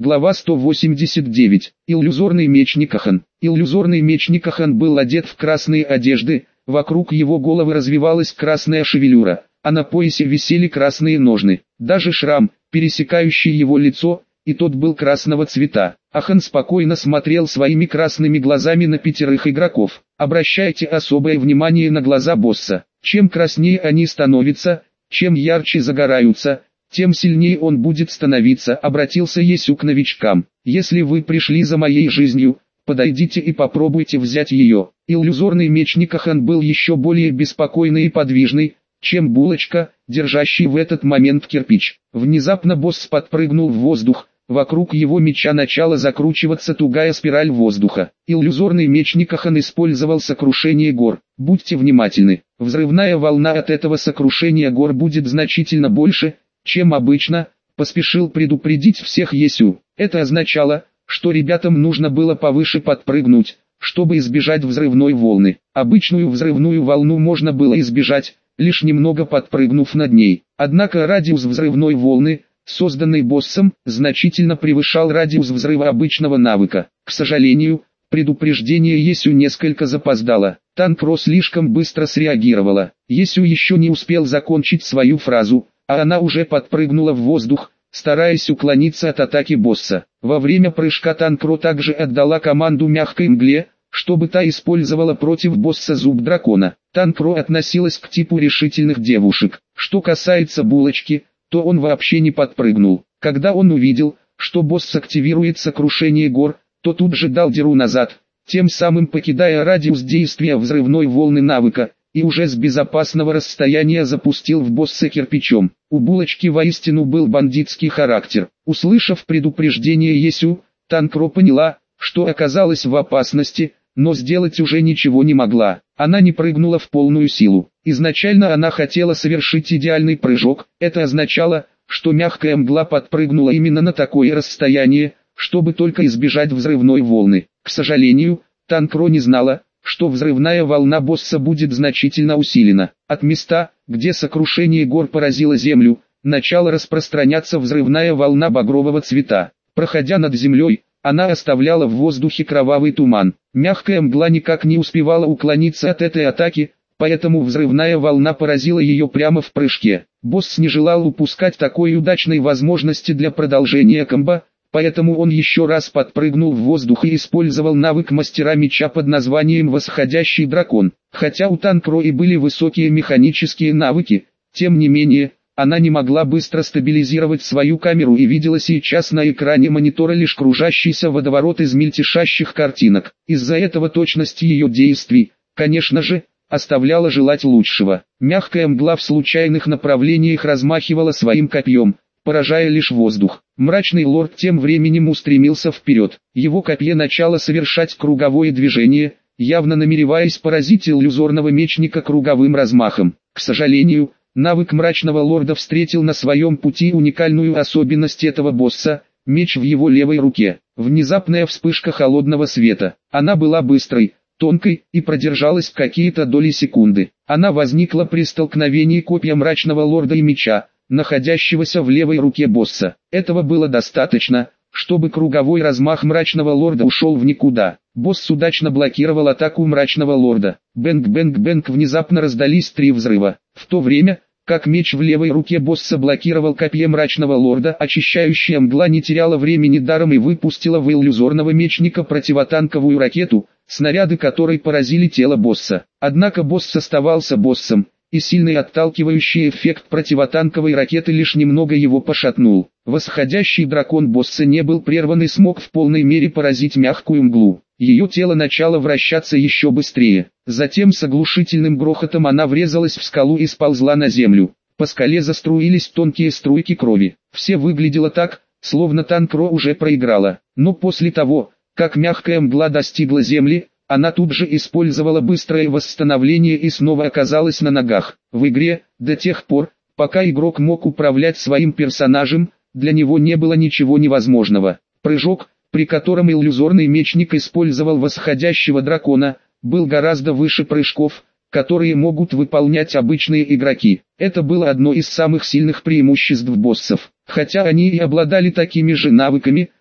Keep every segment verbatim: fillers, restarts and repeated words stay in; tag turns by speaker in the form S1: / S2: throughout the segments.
S1: Глава сто восемьдесят девять. Иллюзорный меч Никахан. Иллюзорный меч Никахан был одет в красные одежды, вокруг его головы развивалась красная шевелюра, а на поясе висели красные ножны. Даже шрам, пересекающий его лицо, и тот был красного цвета. Ахан спокойно смотрел своими красными глазами на пятерых игроков. Обращайте особое внимание на глаза босса. Чем краснее они становятся, чем ярче загораются, тем сильнее он будет становиться, обратился Есю к новичкам. Если вы пришли за моей жизнью, подойдите и попробуйте взять ее. Иллюзорный меч Никахан был еще более беспокойный и подвижный, чем булочка, держащий в этот момент кирпич. Внезапно босс подпрыгнул в воздух, вокруг его меча начала закручиваться тугая спираль воздуха. Иллюзорный меч Никахан использовал сокрушение гор. Будьте внимательны, взрывная волна от этого сокрушения гор будет значительно больше, чем обычно, поспешил предупредить всех Есю. Это означало, что ребятам нужно было повыше подпрыгнуть, чтобы избежать взрывной волны. Обычную взрывную волну можно было избежать, лишь немного подпрыгнув над ней. Однако радиус взрывной волны, созданный боссом, значительно превышал радиус взрыва обычного навыка. К сожалению, предупреждение Есю несколько запоздало. Танкро слишком быстро среагировала. Есю еще не успел закончить свою фразу, а она уже подпрыгнула в воздух, стараясь уклониться от атаки босса. Во время прыжка Танкро также отдала команду мягкой мгле, чтобы та использовала против босса зуб дракона. Танкро относилась к типу решительных девушек. Что касается булочки, то он вообще не подпрыгнул. Когда он увидел, что босс активирует сокрушение гор, то тут же дал дыру назад, тем самым покидая радиус действия взрывной волны навыка, и уже с безопасного расстояния запустил в босса кирпичом. У булочки воистину был бандитский характер. Услышав предупреждение Есю, Танкро поняла, что оказалась в опасности, но сделать уже ничего не могла. Она не прыгнула в полную силу. Изначально она хотела совершить идеальный прыжок, это означало, что мягкая мгла подпрыгнула именно на такое расстояние, чтобы только избежать взрывной волны. К сожалению, Танкро не знала, что взрывная волна босса будет значительно усилена. От места, где сокрушение гор поразило землю, начала распространяться взрывная волна багрового цвета. Проходя над землей, она оставляла в воздухе кровавый туман. Мягкая мгла никак не успевала уклониться от этой атаки, поэтому взрывная волна поразила ее прямо в прыжке. Босс не желал упускать такой удачной возможности для продолжения комбо, поэтому он еще раз подпрыгнул в воздух и использовал навык мастера меча под названием «Восходящий дракон». Хотя у Танкро и были высокие механические навыки, тем не менее, она не могла быстро стабилизировать свою камеру и видела сейчас на экране монитора лишь кружащийся водоворот из мельтешащих картинок. Из-за этого точность ее действий, конечно же, оставляла желать лучшего. Мягкая мгла в случайных направлениях размахивала своим копьем, поражая лишь воздух. Мрачный лорд тем временем устремился вперед. Его копье начало совершать круговое движение, явно намереваясь поразить иллюзорного мечника круговым размахом. К сожалению, навык мрачного лорда встретил на своем пути уникальную особенность этого босса – меч в его левой руке. Внезапная вспышка холодного света. Она была быстрой, тонкой и продержалась какие-то доли секунды. Она возникла при столкновении копья мрачного лорда и меча, находящегося в левой руке босса. Этого было достаточно, чтобы круговой размах мрачного лорда ушел в никуда. Босс удачно блокировал атаку мрачного лорда. Бэнк-бэнк-бэнк, внезапно раздались три взрыва. В то время, как меч в левой руке босса блокировал копье мрачного лорда, очищающая мгла не теряла времени даром и выпустила в иллюзорного мечника противотанковую ракету, снаряды которой поразили тело босса. Однако босс оставался боссом, и сильный отталкивающий эффект противотанковой ракеты лишь немного его пошатнул. Восходящий дракон босса не был прерван и смог в полной мере поразить мягкую мглу. Ее тело начало вращаться еще быстрее. Затем с оглушительным грохотом она врезалась в скалу и сползла на землю. По скале заструились тонкие струйки крови. Все выглядело так, словно Танкро уже проиграла. Но после того, как мягкая мгла достигла земли, она тут же использовала быстрое восстановление и снова оказалась на ногах. В игре, до тех пор, пока игрок мог управлять своим персонажем, для него не было ничего невозможного. Прыжок, при котором иллюзорный мечник использовал восходящего дракона, был гораздо выше прыжков, которые могут выполнять обычные игроки. Это было одно из самых сильных преимуществ боссов. Хотя они и обладали такими же навыками,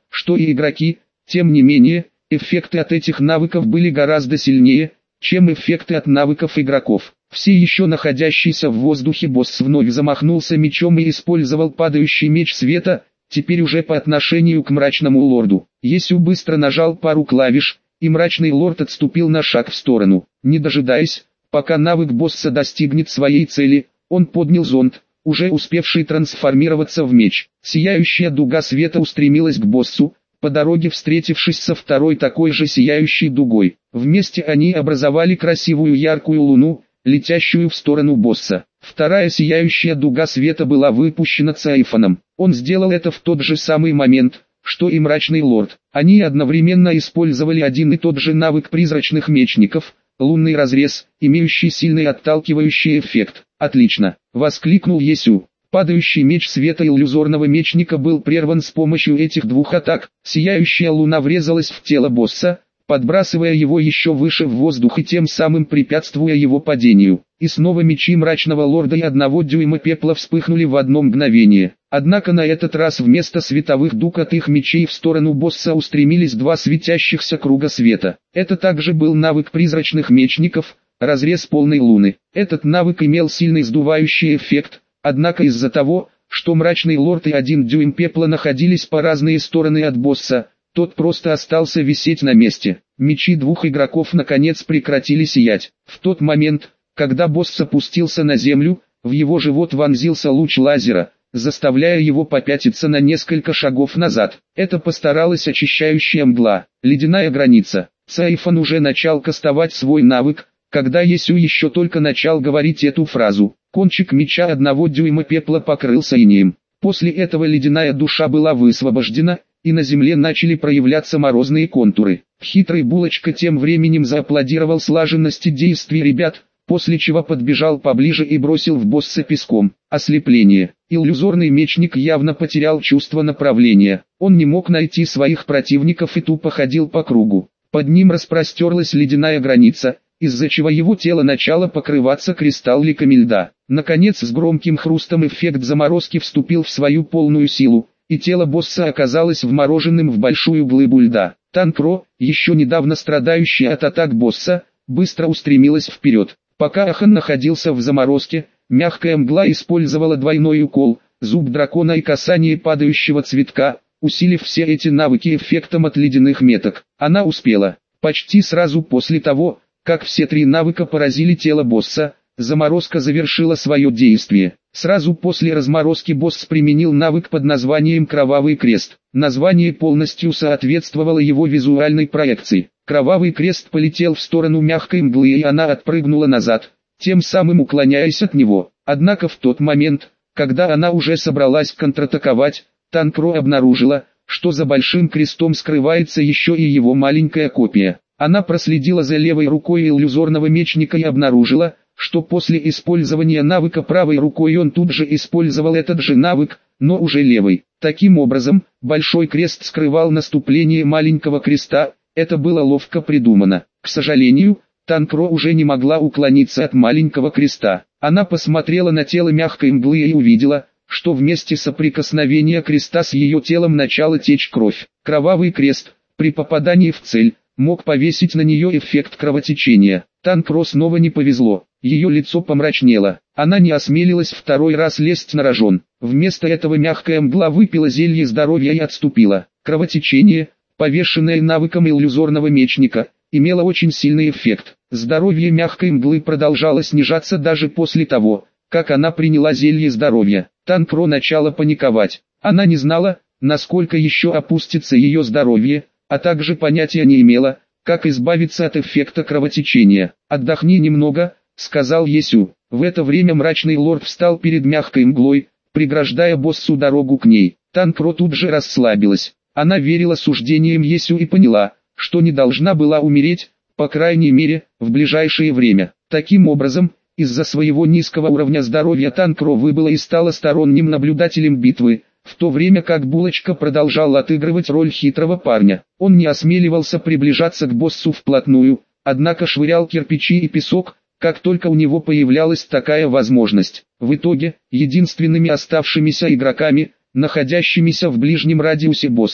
S1: что и игроки. Тем не менее, эффекты от этих навыков были гораздо сильнее, чем эффекты от навыков игроков. Все еще находящийся в воздухе босс вновь замахнулся мечом и использовал падающий меч света, теперь уже по отношению к мрачному лорду. Есю быстро нажал пару клавиш, и мрачный лорд отступил на шаг в сторону. Не дожидаясь, пока навык босса достигнет своей цели, он поднял зонт, уже успевший трансформироваться в меч. Сияющая дуга света устремилась к боссу, по дороге встретившись со второй такой же сияющей дугой. Вместе они образовали красивую яркую луну, летящую в сторону босса. Вторая сияющая дуга света была выпущена Цайфоном. Он сделал это в тот же самый момент, что и мрачный лорд. Они одновременно использовали один и тот же навык призрачных мечников, лунный разрез, имеющий сильный отталкивающий эффект. «Отлично!» — воскликнул Есю. Падающий меч света иллюзорного мечника был прерван с помощью этих двух атак. Сияющая луна врезалась в тело босса, подбрасывая его еще выше в воздух и тем самым препятствуя его падению. И снова мечи мрачного лорда и одного дюйма пепла вспыхнули в одно мгновение. Однако на этот раз вместо световых дуг от их мечей в сторону босса устремились два светящихся круга света. Это также был навык призрачных мечников, разрез полной луны. Этот навык имел сильный сдувающий эффект, однако из-за того, что мрачный лорд и один дюйм пепла находились по разные стороны от босса, тот просто остался висеть на месте. Мечи двух игроков наконец прекратили сиять. В тот момент, когда босс опустился на землю, в его живот вонзился луч лазера, заставляя его попятиться на несколько шагов назад. Это постаралась очищающая мгла. Ледяная граница. Цайфон уже начал кастовать свой навык, когда Есю еще только начал говорить эту фразу. Кончик меча одного дюйма пепла покрылся инеем. После этого ледяная душа была высвобождена, и на земле начали проявляться морозные контуры. Хитрый булочка тем временем зааплодировал слаженности действий ребят, после чего подбежал поближе и бросил в босса песком. Ослепление. Иллюзорный мечник явно потерял чувство направления. Он не мог найти своих противников и тупо ходил по кругу. Под ним распростерлась ледяная граница, из-за чего его тело начало покрываться кристалликами льда. Наконец с громким хрустом эффект заморозки вступил в свою полную силу, и тело босса оказалось вмороженным в большую глыбу льда. Танкро, еще недавно страдающая от атак босса, быстро устремилась вперед. Пока Ахан находился в заморозке, мягкая мгла использовала двойной укол, зуб дракона и касание падающего цветка, усилив все эти навыки эффектом от ледяных меток. Она успела. Почти сразу после того, как все три навыка поразили тело босса, заморозка завершила свое действие. Сразу после разморозки босс применил навык под названием «Кровавый крест». Название полностью соответствовало его визуальной проекции. Кровавый крест полетел в сторону мягкой мглы, и она отпрыгнула назад, тем самым уклоняясь от него. Однако в тот момент, когда она уже собралась контратаковать, Танкро обнаружила, что за большим крестом скрывается еще и его маленькая копия. Она проследила за левой рукой иллюзорного мечника и обнаружила, что после использования навыка правой рукой он тут же использовал этот же навык, но уже левой. Таким образом, большой крест скрывал наступление маленького креста, это было ловко придумано. К сожалению, Танкро уже не могла уклониться от маленького креста. Она посмотрела на тело мягкой мглы и увидела, что вместе соприкосновения креста с ее телом начала течь кровь. Кровавый крест, при попадании в цель, мог повесить на нее эффект кровотечения. Танкро снова не повезло. Ее лицо помрачнело. Она не осмелилась второй раз лезть на рожон. Вместо этого мягкая мгла выпила зелье здоровья и отступила. Кровотечение, повешенное навыком иллюзорного мечника, имело очень сильный эффект. Здоровье мягкой мглы продолжало снижаться даже после того, как она приняла зелье здоровья. Танкро начала паниковать. Она не знала, насколько еще опустится ее здоровье, а также понятия не имела, как избавиться от эффекта кровотечения. «Отдохни немного», — сказал Есю. В это время мрачный лорд встал перед мягкой мглой, преграждая боссу дорогу к ней. Танкро тут же расслабилась. Она верила суждениям Есю и поняла, что не должна была умереть, по крайней мере, в ближайшее время. Таким образом, из-за своего низкого уровня здоровья Танкро выбыла и стала сторонним наблюдателем битвы, в то время как Булочка продолжал отыгрывать роль хитрого парня. Он не осмеливался приближаться к боссу вплотную, однако швырял кирпичи и песок, как только у него появлялась такая возможность. В итоге, единственными оставшимися игроками, находящимися в ближнем радиусе босса,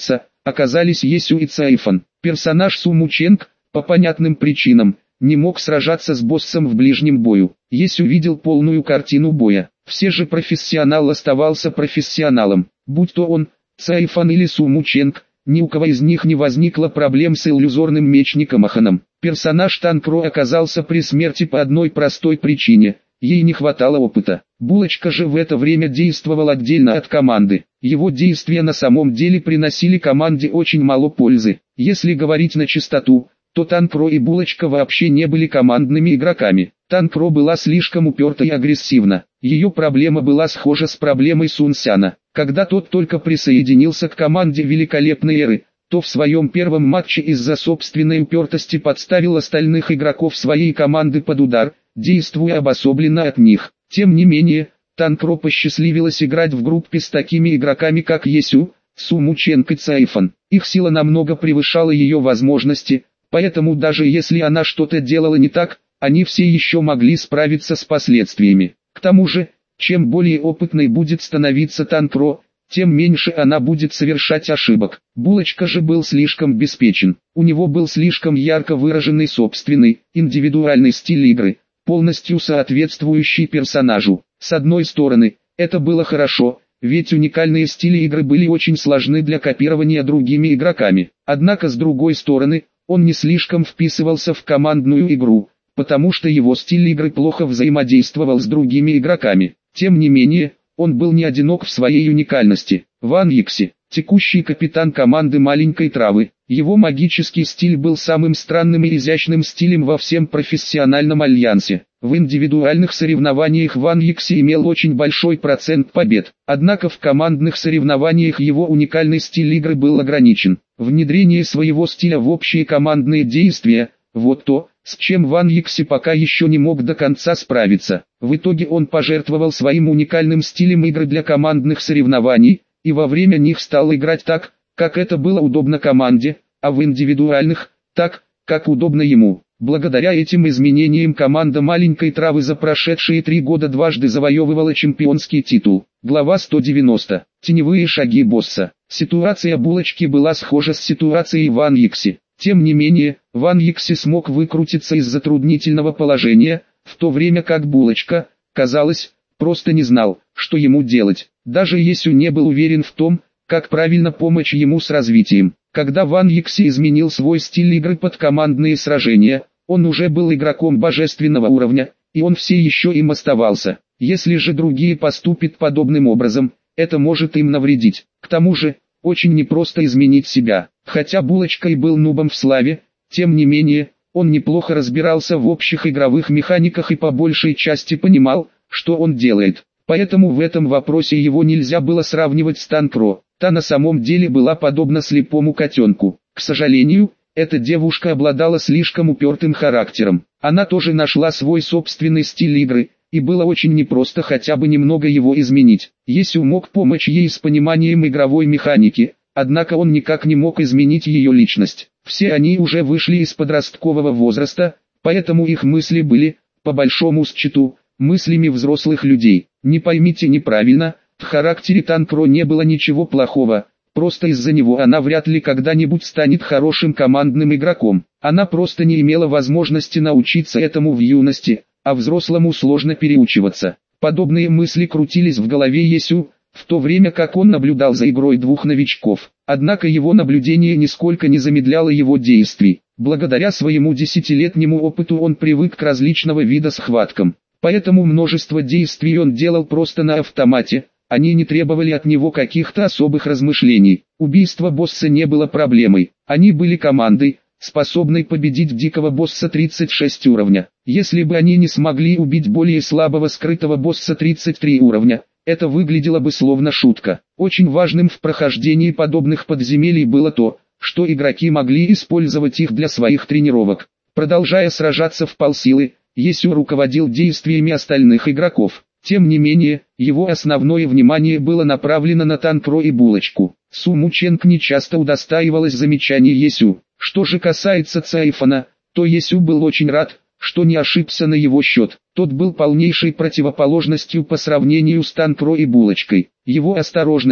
S1: оказались Есю и Цаифан. Персонаж Суму Ченг, по понятным причинам, не мог сражаться с боссом в ближнем бою. Есю видел полную картину боя. Все же профессионал оставался профессионалом. Будь то он, Цаифан или Суму Ченг, ни у кого из них не возникло проблем с иллюзорным мечником Аханом. Персонаж Танкро оказался при смерти по одной простой причине – ей не хватало опыта. Булочка же в это время действовал отдельно от команды. Его действия на самом деле приносили команде очень мало пользы. Если говорить на чистоту, то Танкро и Булочка вообще не были командными игроками. Танкро была слишком уперта и агрессивна. Ее проблема была схожа с проблемой Сунсяна. Когда тот только присоединился к команде великолепной эры, то в своем первом матче из-за собственной упертости подставил остальных игроков своей команды под удар, действуя обособленно от них. Тем не менее, Танкро посчастливилось играть в группе с такими игроками как Есю, Суму Ченг и Цаифан. Их сила намного превышала ее возможности, поэтому даже если она что-то делала не так, они все еще могли справиться с последствиями. К тому же, чем более опытной будет становиться Танкро, тем меньше она будет совершать ошибок. Булочка же был слишком обеспечен. У него был слишком ярко выраженный собственный, индивидуальный стиль игры, полностью соответствующий персонажу. С одной стороны, это было хорошо, ведь уникальные стили игры были очень сложны для копирования другими игроками. Однако с другой стороны, он не слишком вписывался в командную игру, потому что его стиль игры плохо взаимодействовал с другими игроками. Тем не менее, он был не одинок в своей уникальности. Ван Йикси, текущий капитан команды маленькой травы, его магический стиль был самым странным и изящным стилем во всем профессиональном альянсе. В индивидуальных соревнованиях Ван Йикси имел очень большой процент побед, однако в командных соревнованиях его уникальный стиль игры был ограничен. Внедрение своего стиля в общие командные действия – вот то, с чем Ван Йикси пока еще не мог до конца справиться. В итоге он пожертвовал своим уникальным стилем игры для командных соревнований, и во время них стал играть так, как это было удобно команде, а в индивидуальных – так, как удобно ему. Благодаря этим изменениям команда маленькой травы за прошедшие три года дважды завоевывала чемпионский титул. Глава сто девяносто. Теневые шаги босса. Ситуация Булочки была схожа с ситуацией Ван Йикси. Тем не менее, Ван Йикси смог выкрутиться из затруднительного положения, в то время как Булочка, казалось, просто не знал, что ему делать. Даже Есю не был уверен в том, как правильно помочь ему с развитием. Когда Ван Йикси изменил свой стиль игры под командные сражения, он уже был игроком божественного уровня, и он все еще им оставался. Если же другие поступят подобным образом, это может им навредить. К тому же, очень непросто изменить себя. Хотя Булочка и был нубом в славе, тем не менее, он неплохо разбирался в общих игровых механиках и по большей части понимал, что он делает. Поэтому в этом вопросе его нельзя было сравнивать с Танкро. Та на самом деле была подобна слепому котенку. К сожалению, эта девушка обладала слишком упертым характером. Она тоже нашла свой собственный стиль игры, и было очень непросто хотя бы немного его изменить. Есю мог помочь ей с пониманием игровой механики, однако он никак не мог изменить ее личность. Все они уже вышли из подросткового возраста, поэтому их мысли были, по большому счету, мыслями взрослых людей. Не поймите неправильно, в характере Танкро не было ничего плохого, просто из-за него она вряд ли когда-нибудь станет хорошим командным игроком. Она просто не имела возможности научиться этому в юности, а взрослому сложно переучиваться. Подобные мысли крутились в голове Есю, в то время как он наблюдал за игрой двух новичков. Однако его наблюдение нисколько не замедляло его действий. Благодаря своему десятилетнему опыту он привык к различного вида схваткам. Поэтому множество действий он делал просто на автомате, они не требовали от него каких-то особых размышлений. Убийство босса не было проблемой, они были командой, способной победить дикого босса тридцать шесть уровня. Если бы они не смогли убить более слабого скрытого босса тридцать три уровня, это выглядело бы словно шутка. Очень важным в прохождении подобных подземелий было то, что игроки могли использовать их для своих тренировок. Продолжая сражаться в полсилы, Есю руководил действиями остальных игроков. Тем не менее, его основное внимание было направлено на Танкро и Булочку. Суму Ченг не часто удостаивалась замечаний Есю. Что же касается Цаифана, то Есю был очень рад, что не ошибся на его счет. Тот был полнейшей противоположностью по сравнению с Танкро и Булочкой. Его осторожная,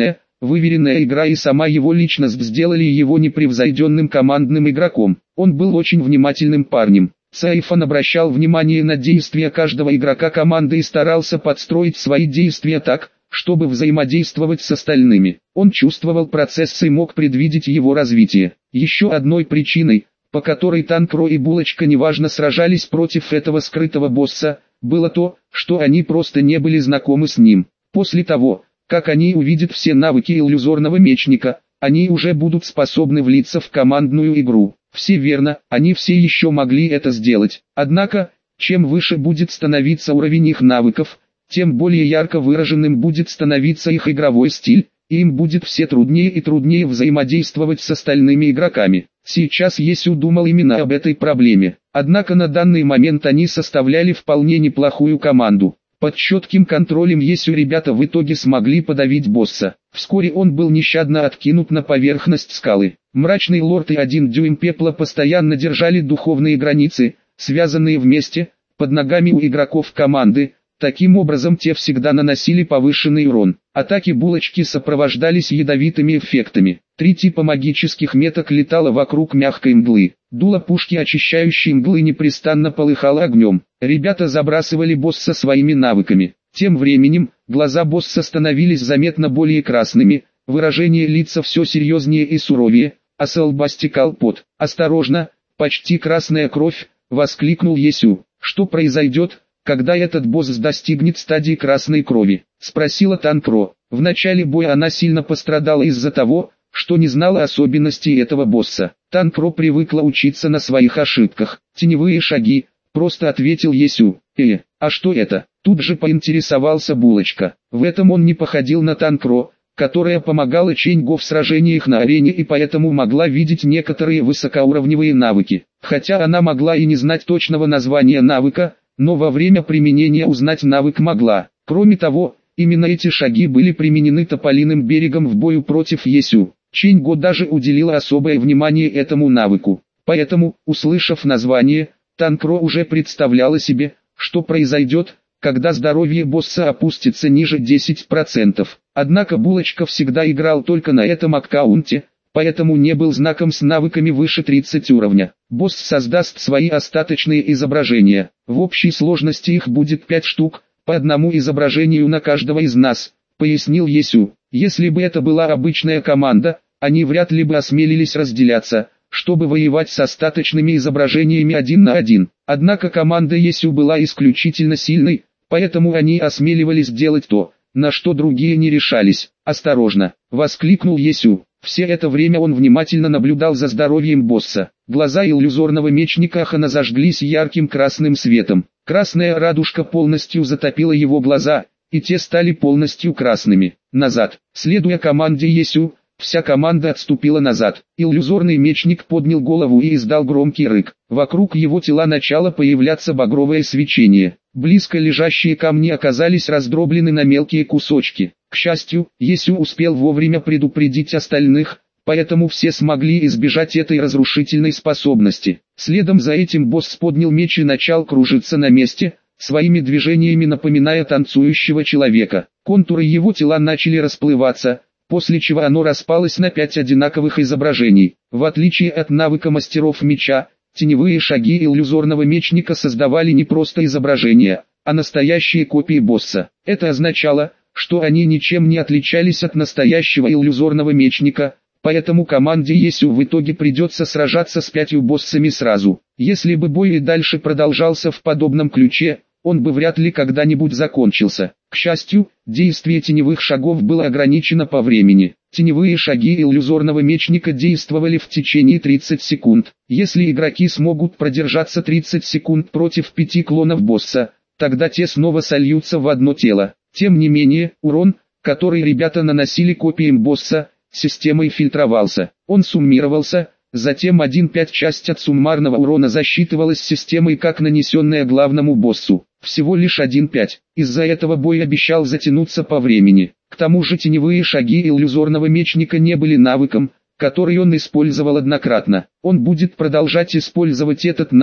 S1: выверенная игра и сама его личность сделали его непревзойденным командным игроком. Он был очень внимательным парнем. Сайфон обращал внимание на действия каждого игрока команды и старался подстроить свои действия так, чтобы взаимодействовать с остальными. Он чувствовал процесс и мог предвидеть его развитие. Еще одной причиной, по которой Танкро и Булочка неважно сражались против этого скрытого босса, было то, что они просто не были знакомы с ним. После того, как они увидят все навыки иллюзорного мечника, они уже будут способны влиться в командную игру. Все верно, они все еще могли это сделать. Однако, чем выше будет становиться уровень их навыков, тем более ярко выраженным будет становиться их игровой стиль, и им будет все труднее и труднее взаимодействовать с остальными игроками. Сейчас Есю думал именно об этой проблеме. Однако на данный момент они составляли вполне неплохую команду. Под четким контролем Есю ребята в итоге смогли подавить босса. Вскоре он был нещадно откинут на поверхность скалы. Мрачный лорд и один дюйм пепла постоянно держали духовные границы, связанные вместе, под ногами у игроков команды. Таким образом те всегда наносили повышенный урон. Атаки Булочки сопровождались ядовитыми эффектами. Три типа магических меток летало вокруг мягкой мглы. Дуло пушки очищающей мглы непрестанно полыхало огнем. Ребята забрасывали босса своими навыками. Тем временем, глаза босса становились заметно более красными, выражение лица все серьезнее и суровее, а со лба стекал пот. «Осторожно, почти красная кровь!» — воскликнул Есю. «Что произойдет, когда этот босс достигнет стадии красной крови?» — спросила Танкро. В начале боя она сильно пострадала из-за того, что не знала особенностей этого босса. Танкро привыкла учиться на своих ошибках. «Теневые шаги», — просто ответил Есю. «Э, а что это?» — тут же поинтересовался Булочка. В этом он не походил на Танкро, которая помогала Ченьго в сражениях на арене и поэтому могла видеть некоторые высокоуровневые навыки. Хотя она могла и не знать точного названия навыка, но во время применения узнать навык могла. Кроме того, именно эти шаги были применены Тополиным берегом в бою против Есю. Ченьго даже уделила особое внимание этому навыку. Поэтому, услышав название, Танкро уже представляла себе, что произойдет, когда здоровье босса опустится ниже десяти процентов. Однако Булочка всегда играл только на этом аккаунте, поэтому не был знаком с навыками выше тридцати уровня. Босс создаст свои остаточные изображения. В общей сложности их будет пять штук, по одному изображению на каждого из нас, пояснил Есю. Если бы это была обычная команда, они вряд ли бы осмелились разделяться, чтобы воевать с остаточными изображениями один на один. Однако команда Есю была исключительно сильной, поэтому они осмеливались делать то, на что другие не решались. «Осторожно!» — воскликнул Есю. Все это время он внимательно наблюдал за здоровьем босса. Глаза иллюзорного мечника Ахана зажглись ярким красным светом. Красная радужка полностью затопила его глаза, и те стали полностью красными. Назад. Следуя команде Есю, вся команда отступила назад. Иллюзорный мечник поднял голову и издал громкий рык. Вокруг его тела начало появляться багровое свечение. Близко лежащие камни оказались раздроблены на мелкие кусочки. К счастью, Есю успел вовремя предупредить остальных, поэтому все смогли избежать этой разрушительной способности. Следом за этим босс поднял меч и начал кружиться на месте, своими движениями напоминая танцующего человека. Контуры его тела начали расплываться, после чего оно распалось на пять одинаковых изображений. В отличие от навыка мастеров меча, теневые шаги иллюзорного мечника создавали не просто изображения, а настоящие копии босса. Это означало, что они ничем не отличались от настоящего иллюзорного мечника, поэтому команде Есю в итоге придется сражаться с пятью боссами сразу. Если бы бой и дальше продолжался в подобном ключе, он бы вряд ли когда-нибудь закончился. К счастью, действие теневых шагов было ограничено по времени. Теневые шаги иллюзорного мечника действовали в течение тридцати секунд. Если игроки смогут продержаться тридцать секунд против пяти клонов босса, тогда те снова сольются в одно тело. Тем не менее, урон, который ребята наносили копиям босса, системой фильтровался. Он суммировался, затем один пятая часть от суммарного урона засчитывалась системой как нанесенная главному боссу. Всего лишь один пятая. Из-за этого бой обещал затянуться по времени. К тому же теневые шаги иллюзорного мечника не были навыком, который он использовал однократно. Он будет продолжать использовать этот навык,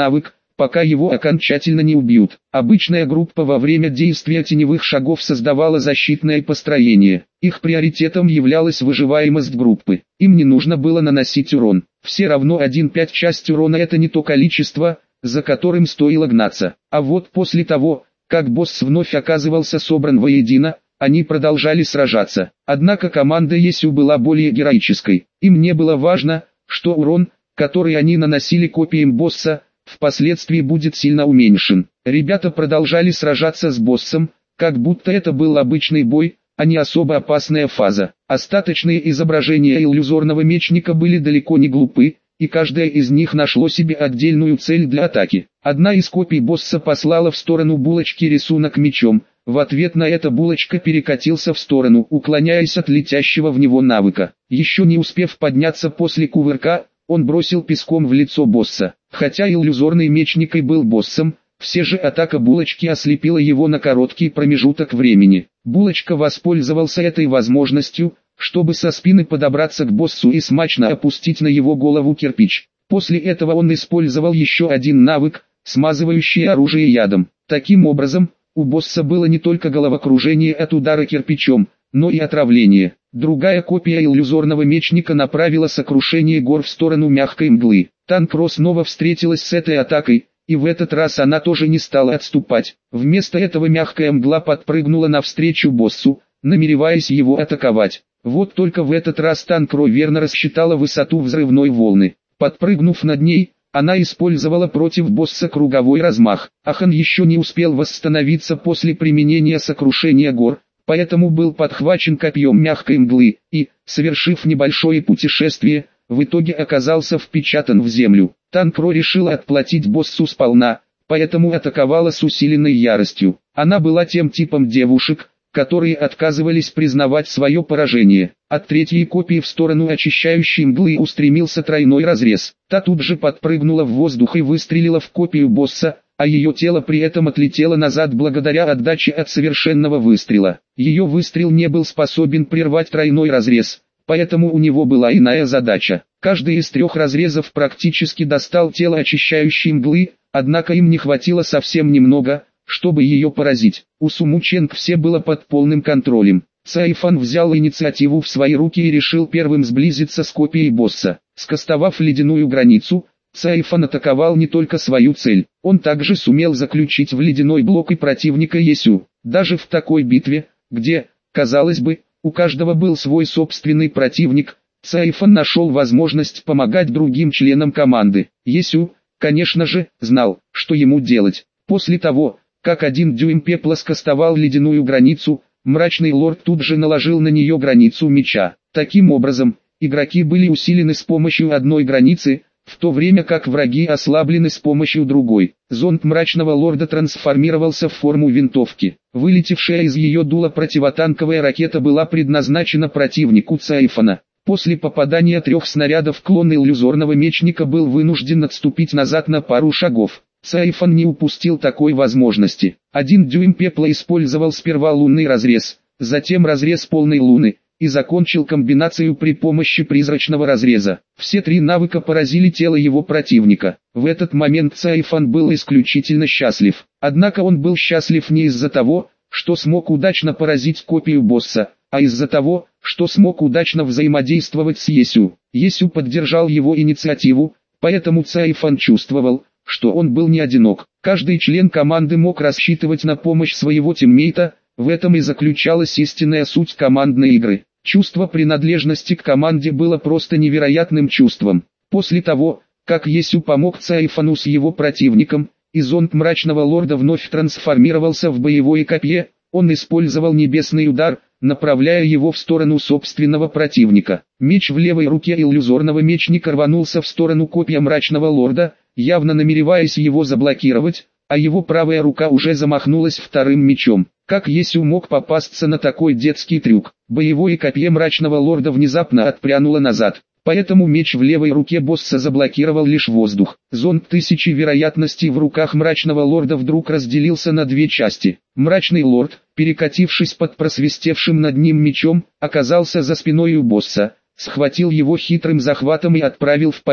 S1: пока его окончательно не убьют. Обычная группа во время действия теневых шагов создавала защитное построение. Их приоритетом являлась выживаемость группы. Им не нужно было наносить урон. Все равно один пятая часть урона — это не то количество, за которым стоило гнаться. А вот после того, как босс вновь оказывался собран воедино, они продолжали сражаться. Однако команда Есю была более героической. Им не было важно, что урон, который они наносили копиям босса, впоследствии будет сильно уменьшен. Ребята продолжали сражаться с боссом, как будто это был обычный бой, а не особо опасная фаза. Остаточные изображения иллюзорного мечника были далеко не глупы, и каждое из них нашло себе отдельную цель для атаки. Одна из копий босса послала в сторону булочки рисунок мечом. В ответ на это булочка перекатился в сторону, уклоняясь от летящего в него навыка. Еще не успев подняться после кувырка, он бросил песком в лицо босса. Хотя иллюзорный мечник и был боссом, все же атака булочки ослепила его на короткий промежуток времени. Булочка воспользовался этой возможностью, чтобы со спины подобраться к боссу и смачно опустить на его голову кирпич. После этого он использовал еще один навык, смазывающий оружие ядом. Таким образом, у босса было не только головокружение от удара кирпичом, но и отравление. Другая копия иллюзорного мечника направила сокрушение гор в сторону мягкой мглы. Танкро снова встретилась с этой атакой, и в этот раз она тоже не стала отступать. Вместо этого мягкая мгла подпрыгнула навстречу боссу, намереваясь его атаковать. Вот только в этот раз Танкро верно рассчитала высоту взрывной волны. Подпрыгнув над ней, она использовала против босса круговой размах. Ахан еще не успел восстановиться после применения сокрушения гор, поэтому был подхвачен копьем мягкой мглы и, совершив небольшое путешествие, в итоге оказался впечатан в землю. Танкро решила отплатить боссу сполна, поэтому атаковала с усиленной яростью. Она была тем типом девушек, которые отказывались признавать свое поражение. От третьей копии в сторону очищающей мглы устремился тройной разрез. Та тут же подпрыгнула в воздух и выстрелила в копию босса, а ее тело при этом отлетело назад благодаря отдаче от совершенного выстрела. Ее выстрел не был способен прервать тройной разрез, поэтому у него была иная задача. Каждый из трех разрезов практически достал тело очищающей мглы, однако им не хватило совсем немного, чтобы ее поразить. У Суму Ченг все было под полным контролем. Цайфан взял инициативу в свои руки и решил первым сблизиться с копией босса. Скостовав ледяную границу, Цайфан атаковал не только свою цель, он также сумел заключить в ледяной блок и противника Есю. Даже в такой битве, где, казалось бы, у каждого был свой собственный противник, Цайфан нашел возможность помогать другим членам команды. Есю, конечно же, знал, что ему делать. После того, как один дюйм пепла скостовал ледяную границу, мрачный лорд тут же наложил на нее границу меча. Таким образом, игроки были усилены с помощью одной границы, в то время как враги ослаблены с помощью другой. Зонд мрачного лорда трансформировался в форму винтовки. Вылетевшая из ее дула противотанковая ракета была предназначена противнику Цайфана. После попадания трех снарядов клон иллюзорного мечника был вынужден отступить назад на пару шагов. Цайфан не упустил такой возможности. Один дюйм пепла использовал сперва лунный разрез, затем разрез полной луны, и закончил комбинацию при помощи призрачного разреза. Все три навыка поразили тело его противника. В этот момент Цайфан был исключительно счастлив. Однако он был счастлив не из-за того, что смог удачно поразить копию босса, а из-за того, что смог удачно взаимодействовать с Есю. Есю поддержал его инициативу, поэтому Цайфан чувствовал, что он был не одинок. Каждый член команды мог рассчитывать на помощь своего тиммейта, в этом и заключалась истинная суть командной игры. Чувство принадлежности к команде было просто невероятным чувством. После того, как Есю помог Цайфану с его противником, и зонд мрачного лорда вновь трансформировался в боевое копье, он использовал небесный удар, направляя его в сторону собственного противника. Меч в левой руке иллюзорного мечника рванулся в сторону копья мрачного лорда, явно намереваясь его заблокировать, а его правая рука уже замахнулась вторым мечом. Как Есю мог попасться на такой детский трюк? Боевое копье мрачного лорда внезапно отпрянуло назад, поэтому меч в левой руке босса заблокировал лишь воздух. Зонд тысячи вероятностей в руках мрачного лорда вдруг разделился на две части. Мрачный лорд, перекатившись под просвистевшим над ним мечом, оказался за спиной у босса, схватил его хитрым захватом и отправил в полет.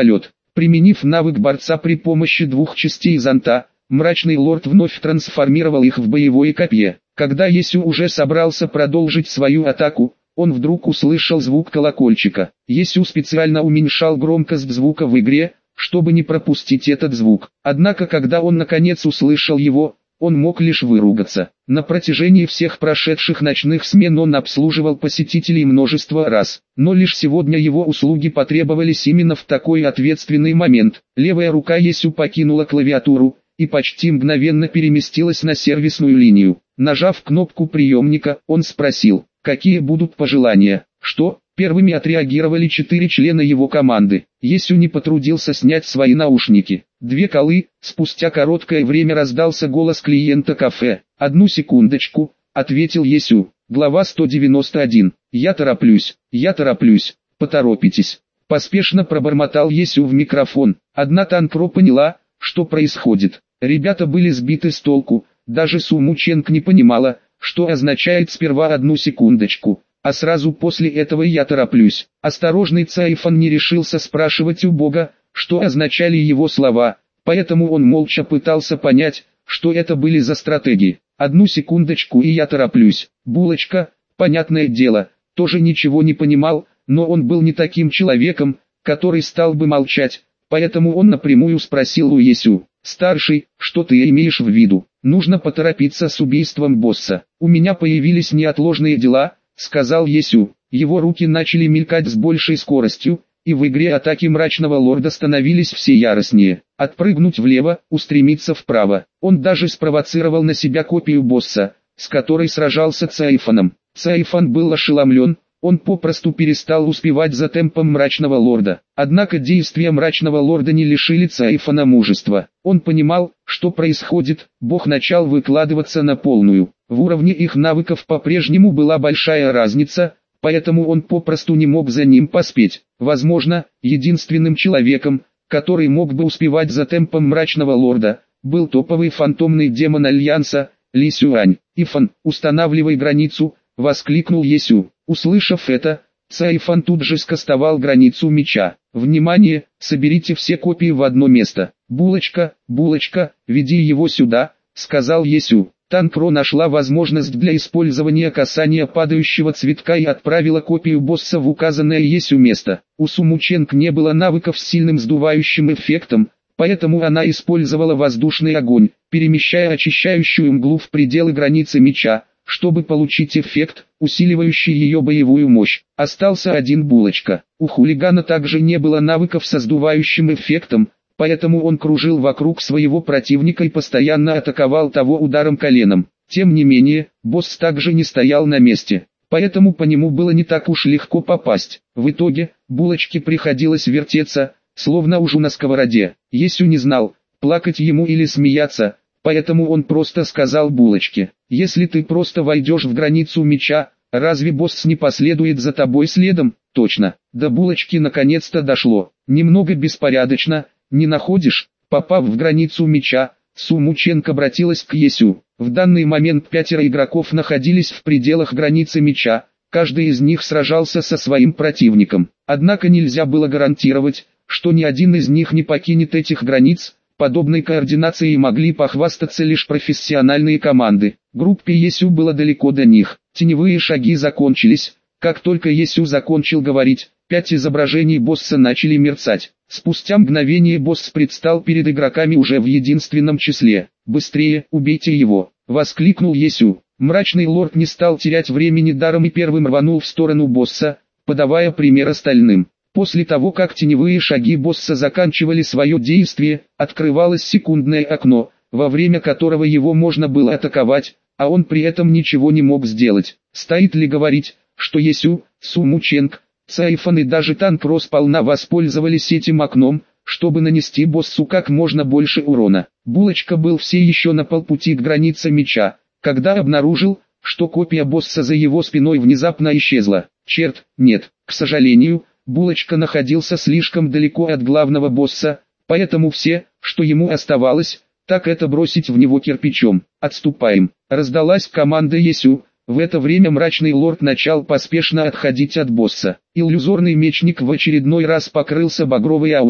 S1: Применив навык борца при помощи двух частей зонта, мрачный лорд вновь трансформировал их в боевое копье. Когда Есю уже собрался продолжить свою атаку, он вдруг услышал звук колокольчика. Есю специально уменьшал громкость звука в игре, чтобы не пропустить этот звук. Однако когда он наконец услышал его, он мог лишь выругаться. На протяжении всех прошедших ночных смен он обслуживал посетителей множество раз, но лишь сегодня его услуги потребовались именно в такой ответственный момент. Левая рука Есю покинула клавиатуру и почти мгновенно переместилась на сервисную линию. Нажав кнопку приемника, он спросил, какие будут пожелания. Что? Первыми отреагировали четыре члена его команды. Есю не потрудился снять свои наушники. Две колы, спустя короткое время раздался голос клиента кафе. «Одну секундочку», — ответил Есю. Глава сто девяносто один. «Я тороплюсь, я тороплюсь, поторопитесь». Поспешно пробормотал Есю в микрофон. Одна Танкро поняла, что происходит. Ребята были сбиты с толку, даже Суму Ченг не понимала, что означает сперва одну секундочку, а сразу после этого я тороплюсь. Осторожный Цайфан не решился спрашивать у Бога, что означали его слова, поэтому он молча пытался понять, что это были за стратегии. Одну секундочку и я тороплюсь. Булочка, понятное дело, тоже ничего не понимал, но он был не таким человеком, который стал бы молчать, поэтому он напрямую спросил у Есю. «Старший, что ты имеешь в виду? Нужно поторопиться с убийством босса. У меня появились неотложные дела», — сказал Есю. Его руки начали мелькать с большей скоростью, и в игре атаки мрачного лорда становились все яростнее. Отпрыгнуть влево, устремиться вправо. Он даже спровоцировал на себя копию босса, с которой сражался Цайфаном. Цайфан был ошеломлен. Он попросту перестал успевать за темпом мрачного лорда. Однако действия мрачного лорда не лишили Цайфана мужества. Он понимал, что происходит, бог начал выкладываться на полную. В уровне их навыков по-прежнему была большая разница, поэтому он попросту не мог за ним поспеть. Возможно, единственным человеком, который мог бы успевать за темпом мрачного лорда, был топовый фантомный демон Альянса, Ли Сюань. «Ифан, устанавливай границу», — воскликнул Есю. Услышав это, Цайфан тут же скастовал границу меча. «Внимание, соберите все копии в одно место. Булочка, булочка, веди его сюда», — сказал Есю. Танкро нашла возможность для использования касания падающего цветка и отправила копию босса в указанное Есю место. У Суму Ченг не было навыков с сильным сдувающим эффектом, поэтому она использовала воздушный огонь, перемещая очищающую мглу в пределы границы меча, чтобы получить эффект, усиливающий ее боевую мощь. Остался один булочка. У хулигана также не было навыков со сдувающим эффектом, поэтому он кружил вокруг своего противника и постоянно атаковал того ударом коленом. Тем не менее, босс также не стоял на месте, поэтому по нему было не так уж легко попасть. В итоге, булочке приходилось вертеться, словно ужу на сковороде. Есю не знал, плакать ему или смеяться, поэтому он просто сказал булочке: «Если ты просто войдешь в границу меча, разве босс не последует за тобой следом?» Точно, до булочки наконец-то дошло. Немного беспорядочно, не находишь? Попав в границу меча, Суму Ченг обратилась к Есю. В данный момент пятеро игроков находились в пределах границы меча, каждый из них сражался со своим противником. Однако нельзя было гарантировать, что ни один из них не покинет этих границ. Подобной координацией могли похвастаться лишь профессиональные команды. Группе Есю было далеко до них. Теневые шаги закончились. Как только Есю закончил говорить, пять изображений босса начали мерцать. Спустя мгновение босс предстал перед игроками уже в единственном числе. «Быстрее, убейте его!» — воскликнул Есю. Мрачный лорд не стал терять времени даром и первым рванул в сторону босса, подавая пример остальным. После того, как теневые шаги босса заканчивали свое действие, открывалось секундное окно, во время которого его можно было атаковать, а он при этом ничего не мог сделать. Стоит ли говорить, что Есю, Суму Ченг, Цайфан и даже Танкро сполна воспользовались этим окном, чтобы нанести боссу как можно больше урона. Булочка был все еще на полпути к границе меча, когда обнаружил, что копия босса за его спиной внезапно исчезла. Черт, нет, к сожалению, Булочка находился слишком далеко от главного босса, поэтому все, что ему оставалось, так это бросить в него кирпичом. «Отступаем!» — раздалась команда Есю. В это время мрачный лорд начал поспешно отходить от босса. Иллюзорный мечник в очередной раз покрылся багровой аурой,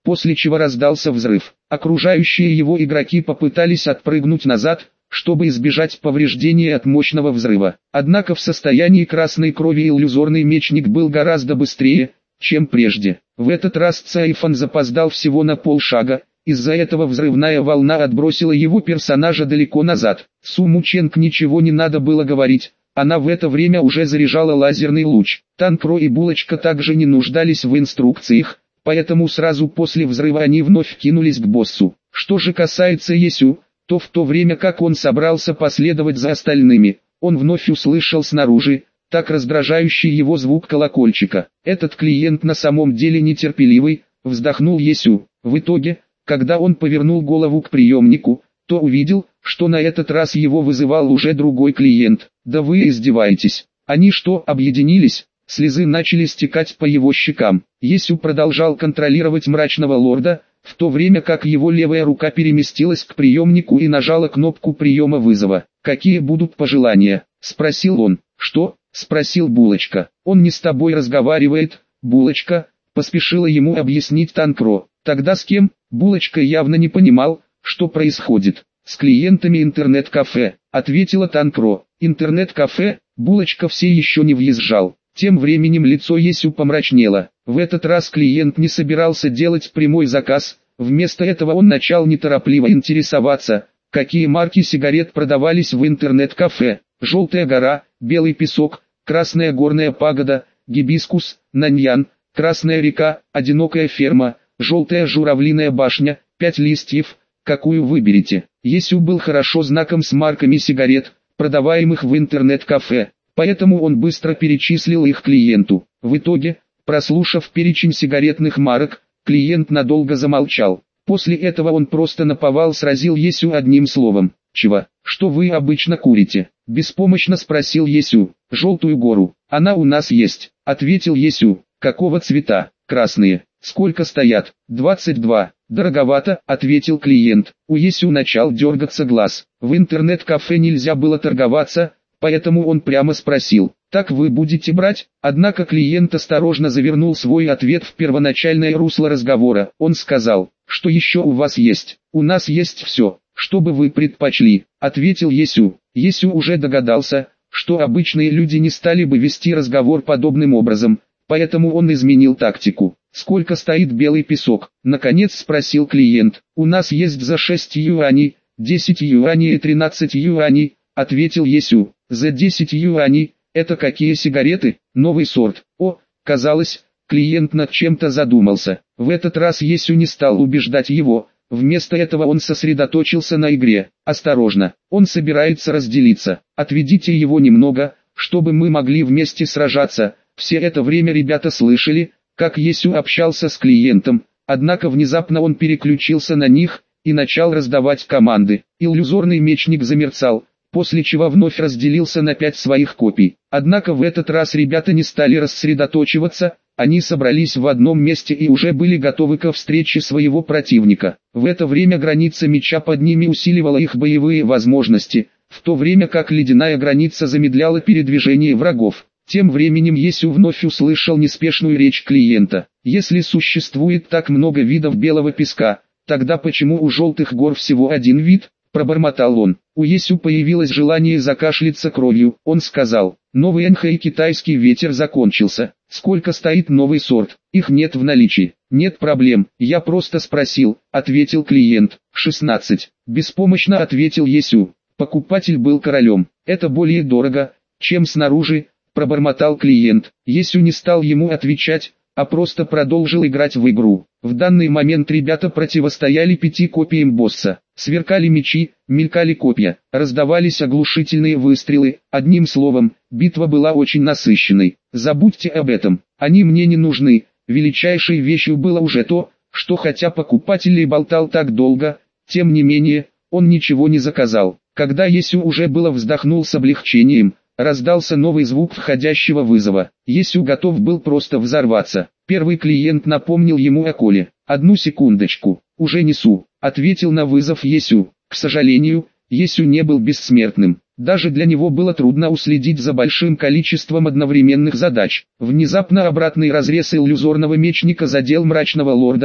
S1: после чего раздался взрыв. Окружающие его игроки попытались отпрыгнуть назад, чтобы избежать повреждения от мощного взрыва. Однако в состоянии красной крови иллюзорный мечник был гораздо быстрее, чем прежде. В этот раз Цайфан запоздал всего на полшага, из-за этого взрывная волна отбросила его персонажа далеко назад. Суму Ченг ничего не надо было говорить, она в это время уже заряжала лазерный луч. Танкро и Булочка также не нуждались в инструкциях, поэтому сразу после взрыва они вновь кинулись к боссу. Что же касается Есю, то в то время как он собрался последовать за остальными, он вновь услышал снаружи, так раздражающий его звук колокольчика. Этот клиент на самом деле нетерпеливый, вздохнул Есю. В итоге, когда он повернул голову к приемнику, то увидел, что на этот раз его вызывал уже другой клиент. Да вы издеваетесь. Они что, объединились? Слезы начали стекать по его щекам. Есю продолжал контролировать мрачного лорда, в то время как его левая рука переместилась к приемнику и нажала кнопку приема вызова. «Какие будут пожелания?» – спросил он. «Что?» – спросил Булочка. «Он не с тобой разговаривает, Булочка», – поспешила ему объяснить Танкро. «Тогда с кем?» Булочка явно не понимал, что происходит. «С клиентами интернет-кафе», – ответила Танкро. «Интернет-кафе?» Булочка все еще не въезжал. Тем временем лицо Есю помрачнело. В этот раз клиент не собирался делать прямой заказ, вместо этого он начал неторопливо интересоваться, какие марки сигарет продавались в интернет-кафе. «Желтая гора», «Белый песок», «Красная горная пагода», «Гибискус», «Наньян», «Красная река», «Одинокая ферма», «Желтая журавлиная башня», «Пять листьев», «Какую выберете?» Есю был хорошо знаком с марками сигарет, продаваемых в интернет-кафе, поэтому он быстро перечислил их клиенту. В итоге, прослушав перечень сигаретных марок, клиент надолго замолчал. После этого он просто наповал сразил Есю одним словом. «Чего? Что вы обычно курите?» – беспомощно спросил Есю. «Желтую гору. Она у нас есть», – ответил Есю. «Какого цвета?» «Красные». «Сколько стоят?» «двадцать два». «Дороговато», – ответил клиент. У Есю начал дергаться глаз. В интернет-кафе нельзя было торговаться, поэтому он прямо спросил: «Так вы будете брать?» Однако клиент осторожно завернул свой ответ в первоначальное русло разговора. Он сказал: «Что еще у вас есть?» «У нас есть все, что бы вы предпочли», — ответил Есю. Есю уже догадался, что обычные люди не стали бы вести разговор подобным образом, поэтому он изменил тактику. «Сколько стоит белый песок?» — наконец спросил клиент. «У нас есть за шесть юаней, десять юаней и тринадцать юаней», — ответил Есю. «За десять юаней, это какие сигареты? Новый сорт?» О, казалось, клиент над чем-то задумался. В этот раз Есю не стал убеждать его, вместо этого он сосредоточился на игре. «Осторожно, он собирается разделиться, отведите его немного, чтобы мы могли вместе сражаться». Все это время ребята слышали, как Есю общался с клиентом, однако внезапно он переключился на них и начал раздавать команды. Иллюзорный мечник замерцал, после чего вновь разделился на пять своих копий. Однако в этот раз ребята не стали рассредоточиваться, они собрались в одном месте и уже были готовы ко встрече своего противника. В это время граница меча под ними усиливала их боевые возможности, в то время как ледяная граница замедляла передвижение врагов. Тем временем Есю вновь услышал неспешную речь клиента. «Если существует так много видов белого песка, тогда почему у желтых гор всего один вид?» – пробормотал он. У Есю появилось желание закашляться кровью. Он сказал: «Новый энхэй китайский ветер закончился. Сколько стоит новый сорт? Их нет в наличии». «Нет проблем, я просто спросил», – ответил клиент. «шестнадцать», – беспомощно ответил Есю. Покупатель был королем. «Это более дорого, чем снаружи», – пробормотал клиент. Есю не стал ему отвечать, а просто продолжил играть в игру. В данный момент ребята противостояли пяти копиям босса. Сверкали мечи, мелькали копья, раздавались оглушительные выстрелы. Одним словом, битва была очень насыщенной. Забудьте об этом, они мне не нужны. Величайшей вещью было уже то, что хотя покупатель и болтал так долго, тем не менее, он ничего не заказал. Когда Есю уже было вздохнул с облегчением, раздался новый звук входящего вызова. Есю готов был просто взорваться. Первый клиент напомнил ему о Коле. «Одну секундочку, уже несу», — ответил на вызов Есю. К сожалению, Есю не был бессмертным. Даже для него было трудно уследить за большим количеством одновременных задач. Внезапно обратный разрез иллюзорного мечника задел мрачного лорда,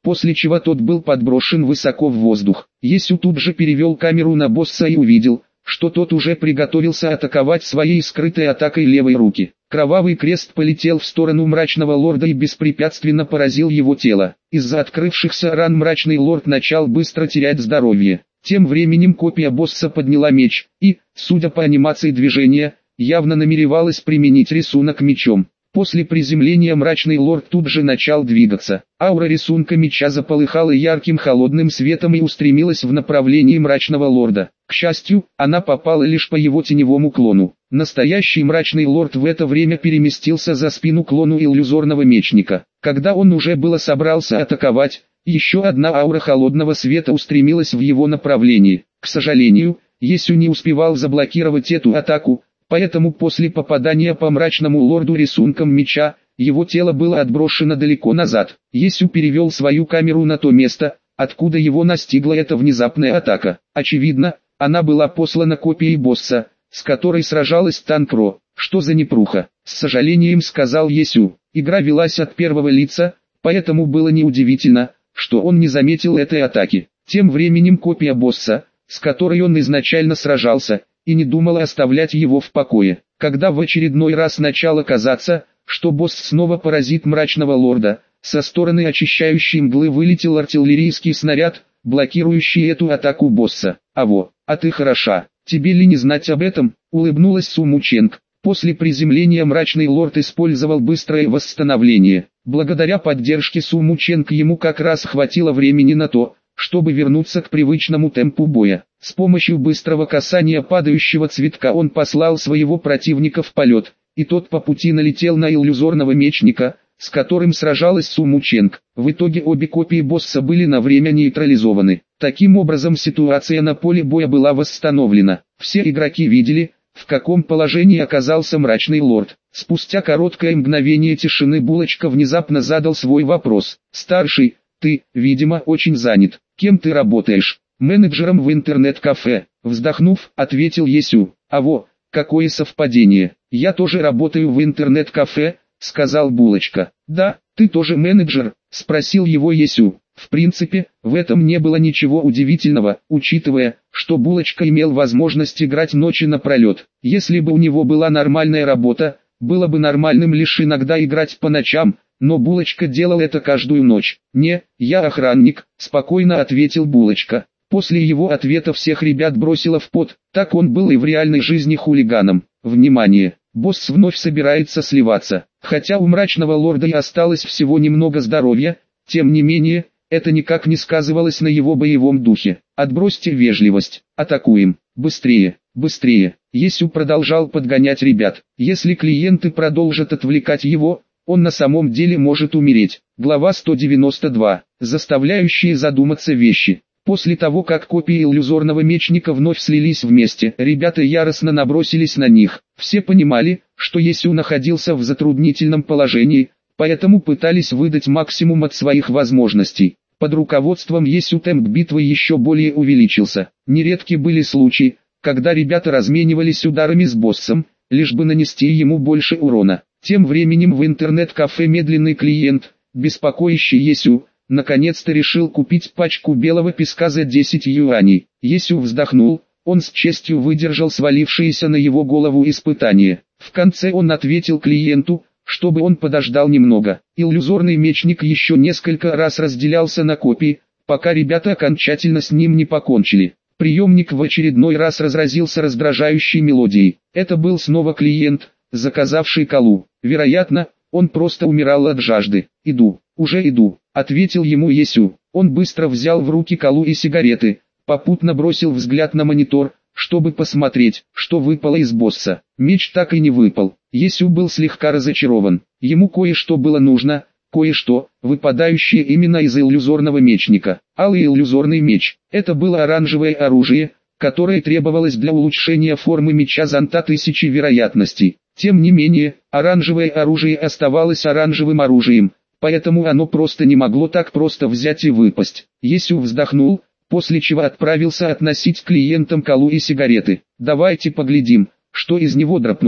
S1: после чего тот был подброшен высоко в воздух. Есю тут же перевел камеру на босса и увидел, что тот уже приготовился атаковать своей скрытой атакой левой руки. Кровавый крест полетел в сторону мрачного лорда и беспрепятственно поразил его тело. Из-за открывшихся ран мрачный лорд начал быстро терять здоровье. Тем временем копия босса подняла меч и, судя по анимации движения, явно намеревалась применить рисунок мечом. После приземления мрачный лорд тут же начал двигаться. Аура рисунка меча заполыхала ярким холодным светом и устремилась в направлении мрачного лорда. К счастью, она попала лишь по его теневому клону. Настоящий мрачный лорд в это время переместился за спину клону иллюзорного мечника. Когда он уже было собрался атаковать, еще одна аура холодного света устремилась в его направлении. К сожалению, Есю не успевал заблокировать эту атаку, поэтому после попадания по мрачному лорду рисунком меча, его тело было отброшено далеко назад. Есю перевел свою камеру на то место, откуда его настигла эта внезапная атака. Очевидно, она была послана копией босса, с которой сражалась Танкро. Что за непруха? С сожалением сказал Есю. Игра велась от первого лица, поэтому было неудивительно, что он не заметил этой атаки. Тем временем копия босса, с которой он изначально сражался, и не думала оставлять его в покое. Когда в очередной раз начало казаться, что босс снова поразит мрачного лорда, со стороны очищающей мглы вылетел артиллерийский снаряд, блокирующий эту атаку босса. «Аво, а ты хороша, тебе ли не знать об этом?» — улыбнулась Суму Ченг. После приземления мрачный лорд использовал быстрое восстановление. Благодаря поддержке Суму Ченг ему как раз хватило времени на то, чтобы вернуться к привычному темпу боя. С помощью быстрого касания падающего цветка он послал своего противника в полет, и тот по пути налетел на иллюзорного мечника, с которым сражалась Суму Ченг. В итоге обе копии босса были на время нейтрализованы. Таким образом ситуация на поле боя была восстановлена. Все игроки видели, в каком положении оказался мрачный лорд. Спустя короткое мгновение тишины Булочка внезапно задал свой вопрос. «Старший, ты, видимо, очень занят. Кем ты работаешь?» «Менеджером в интернет-кафе», вздохнув, ответил Есю. «Аво, какое совпадение. Я тоже работаю в интернет-кафе», сказал Булочка. «Да, ты тоже менеджер?» спросил его Есю. В принципе, в этом не было ничего удивительного, учитывая, что Булочка имел возможность играть ночи напролет. Если бы у него была нормальная работа, было бы нормальным лишь иногда играть по ночам, но Булочка делал это каждую ночь. «Не, я охранник», спокойно ответил Булочка. После его ответа всех ребят бросило в пот, так он был и в реальной жизни хулиганом. Внимание! Босс вновь собирается сливаться. Хотя у мрачного лорда и осталось всего немного здоровья, тем не менее, это никак не сказывалось на его боевом духе. «Отбросьте вежливость, атакуем, быстрее, быстрее!» Есю продолжал подгонять ребят. Если клиенты продолжат отвлекать его, он на самом деле может умереть. Глава сто девяносто два. Заставляющие задуматься вещи. После того, как копии иллюзорного мечника вновь слились вместе, ребята яростно набросились на них. Все понимали, что Есю находился в затруднительном положении, поэтому пытались выдать максимум от своих возможностей. Под руководством Есю темп битвы еще более увеличился. Нередки были случаи, когда ребята разменивались ударами с боссом, лишь бы нанести ему больше урона. Тем временем в интернет-кафе медленный клиент, беспокоящий Есю, наконец-то решил купить пачку белого песка за десять юаней. Есю вздохнул, он с честью выдержал свалившееся на его голову испытание. В конце он ответил клиенту, чтобы он подождал немного. Иллюзорный мечник еще несколько раз разделялся на копии, пока ребята окончательно с ним не покончили. Приемник в очередной раз разразился раздражающей мелодией. Это был снова клиент, заказавший колу. Вероятно, он просто умирал от жажды. «Иду, уже иду», — ответил ему Есю. Он быстро взял в руки колу и сигареты, попутно бросил взгляд на монитор, чтобы посмотреть, что выпало из босса. Меч так и не выпал. Есю был слегка разочарован. Ему кое-что было нужно, кое-что, выпадающее именно из иллюзорного мечника. Алый иллюзорный меч. Это было оранжевое оружие, которое требовалось для улучшения формы меча Зонта тысячи вероятностей. Тем не менее, оранжевое оружие оставалось оранжевым оружием, поэтому оно просто не могло так просто взять и выпасть. Есю вздохнул, после чего отправился относить клиентам колу и сигареты. «Давайте поглядим, что из него дропнулось»,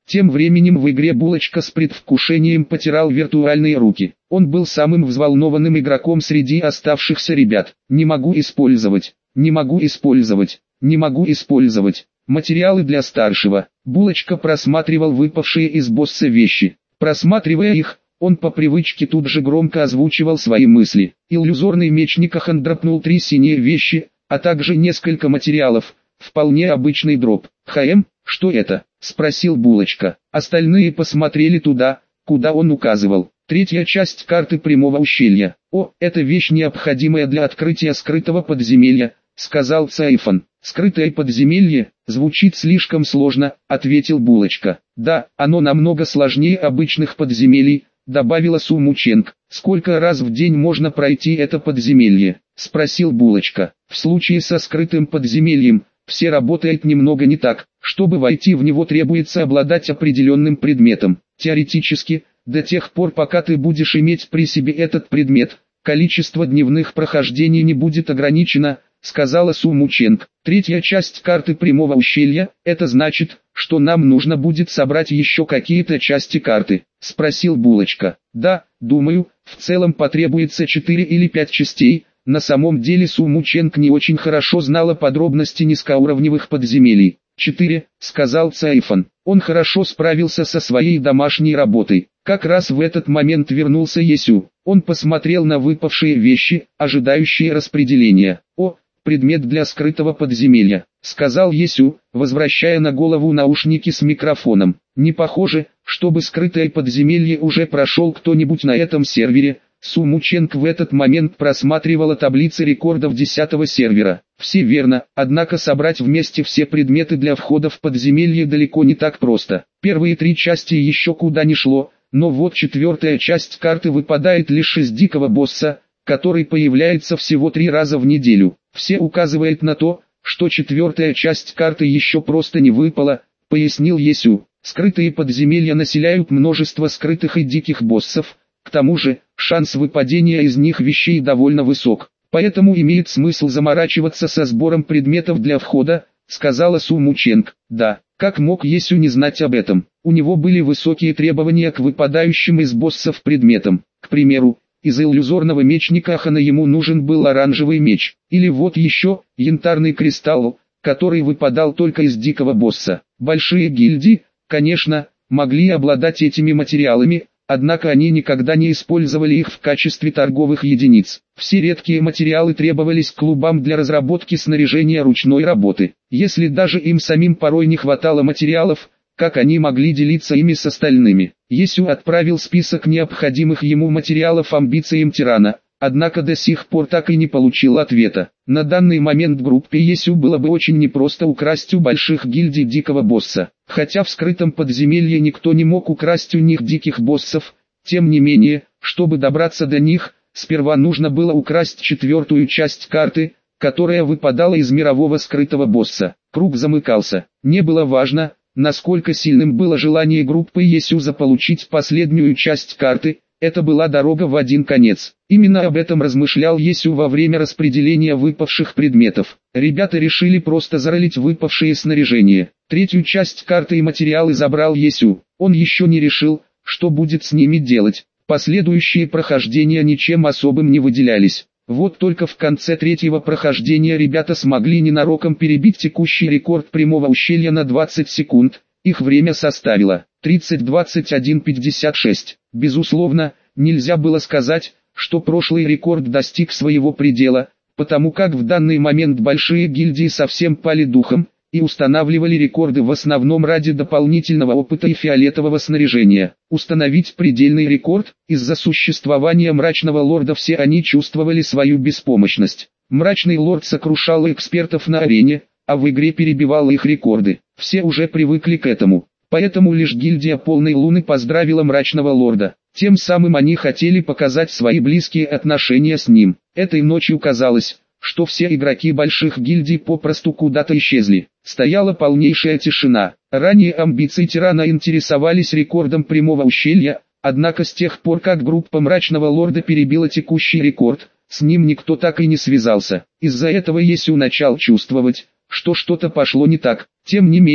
S1: Тем временем в игре Булочка с предвкушением потирал виртуальные руки. Он был самым взволнованным игроком среди оставшихся ребят. «Не могу использовать, не могу использовать, не могу использовать». Материалы для старшего. Булочка просматривал выпавшие из босса вещи. Просматривая их, он по привычке тут же громко озвучивал свои мысли. Иллюзорный меч Никахан дропнул три синие вещи, а также несколько материалов. Вполне обычный дроп. «Хм, что это?» – спросил Булочка. Остальные посмотрели туда, куда он указывал. Третья часть карты прямого ущелья. «О, это вещь, необходимая для открытия скрытого подземелья», – сказал Цайфан. «Скрытое подземелье? Звучит слишком сложно», – ответил Булочка. «Да, оно намного сложнее обычных подземелий», – добавила Су Мученг. «Сколько раз в день можно пройти это подземелье?» – спросил Булочка. «В случае со скрытым подземельем, все работает немного не так. Чтобы войти в него, требуется обладать определенным предметом. Теоретически, до тех пор, пока ты будешь иметь при себе этот предмет, количество дневных прохождений не будет ограничено», — сказала Су Мученг. «Третья часть карты прямого ущелья, это значит, что нам нужно будет собрать еще какие-то части карты?» — спросил Булочка. «Да, думаю, в целом потребуется четыре или пять частей». На самом деле Су Мученг не очень хорошо знала подробности низкоуровневых подземелий. «Четыре», — сказал Цайфан. Он хорошо справился со своей домашней работой. Как раз в этот момент вернулся Есю. Он посмотрел на выпавшие вещи, ожидающие распределения. «О, предмет для скрытого подземелья», — сказал Есю, возвращая на голову наушники с микрофоном. «Не похоже, чтобы скрытое подземелье уже прошел кто-нибудь на этом сервере». Су Мученг в этот момент просматривала таблицы рекордов десятого сервера. Все верно, однако собрать вместе все предметы для входа в подземелье далеко не так просто. Первые три части еще куда ни шло, но вот четвертая часть карты выпадает лишь из дикого босса, который появляется всего три раза в неделю. Все указывает на то, что четвертая часть карты еще просто не выпала, пояснил Есю. Скрытые подземелья населяют множество скрытых и диких боссов. К тому же, шанс выпадения из них вещей довольно высок, поэтому имеет смысл заморачиваться со сбором предметов для входа, сказала Су Мученг. Да, как мог Есю не знать об этом? У него были высокие требования к выпадающим из боссов предметам. К примеру, из иллюзорного мечника Хана ему нужен был оранжевый меч, или вот еще, янтарный кристалл, который выпадал только из дикого босса. Большие гильдии, конечно, могли обладать этими материалами, однако они никогда не использовали их в качестве торговых единиц. Все редкие материалы требовались клубам для разработки снаряжения ручной работы. Если даже им самим порой не хватало материалов, как они могли делиться ими с остальными? Есю отправил список необходимых ему материалов амбициям тирана, однако до сих пор так и не получил ответа. На данный момент группе Есю было бы очень непросто украсть у больших гильдий дикого босса. Хотя в скрытом подземелье никто не мог украсть у них диких боссов, тем не менее, чтобы добраться до них, сперва нужно было украсть четвертую часть карты, которая выпадала из мирового скрытого босса. Круг замыкался. Не было важно, насколько сильным было желание группы Есю заполучить последнюю часть карты, это была дорога в один конец. Именно об этом размышлял Есю во время распределения выпавших предметов. Ребята решили просто заролить выпавшие снаряжение. Третью часть карты и материалы забрал Есю. Он еще не решил, что будет с ними делать. Последующие прохождения ничем особым не выделялись. Вот только в конце третьего прохождения ребята смогли ненароком перебить текущий рекорд прямого ущелья на двадцать секунд. Их время составило тридцать двадцать один пятьдесят шесть. Безусловно, нельзя было сказать, что прошлый рекорд достиг своего предела, потому как в данный момент большие гильдии совсем пали духом, и устанавливали рекорды в основном ради дополнительного опыта и фиолетового снаряжения. Установить предельный рекорд, из-за существования мрачного лорда все они чувствовали свою беспомощность. Мрачный лорд сокрушал экспертов на арене, а в игре перебивал их рекорды. Все уже привыкли к этому. Поэтому лишь гильдия Полной Луны поздравила мрачного лорда. Тем самым они хотели показать свои близкие отношения с ним. Этой ночью казалось, что все игроки больших гильдий попросту куда-то исчезли. Стояла полнейшая тишина. Ранее амбиции тирана интересовались рекордом прямого ущелья, однако с тех пор как группа мрачного лорда перебила текущий рекорд, с ним никто так и не связался. Из-за этого Есю начал чувствовать, что что-то пошло не так. Тем не менее,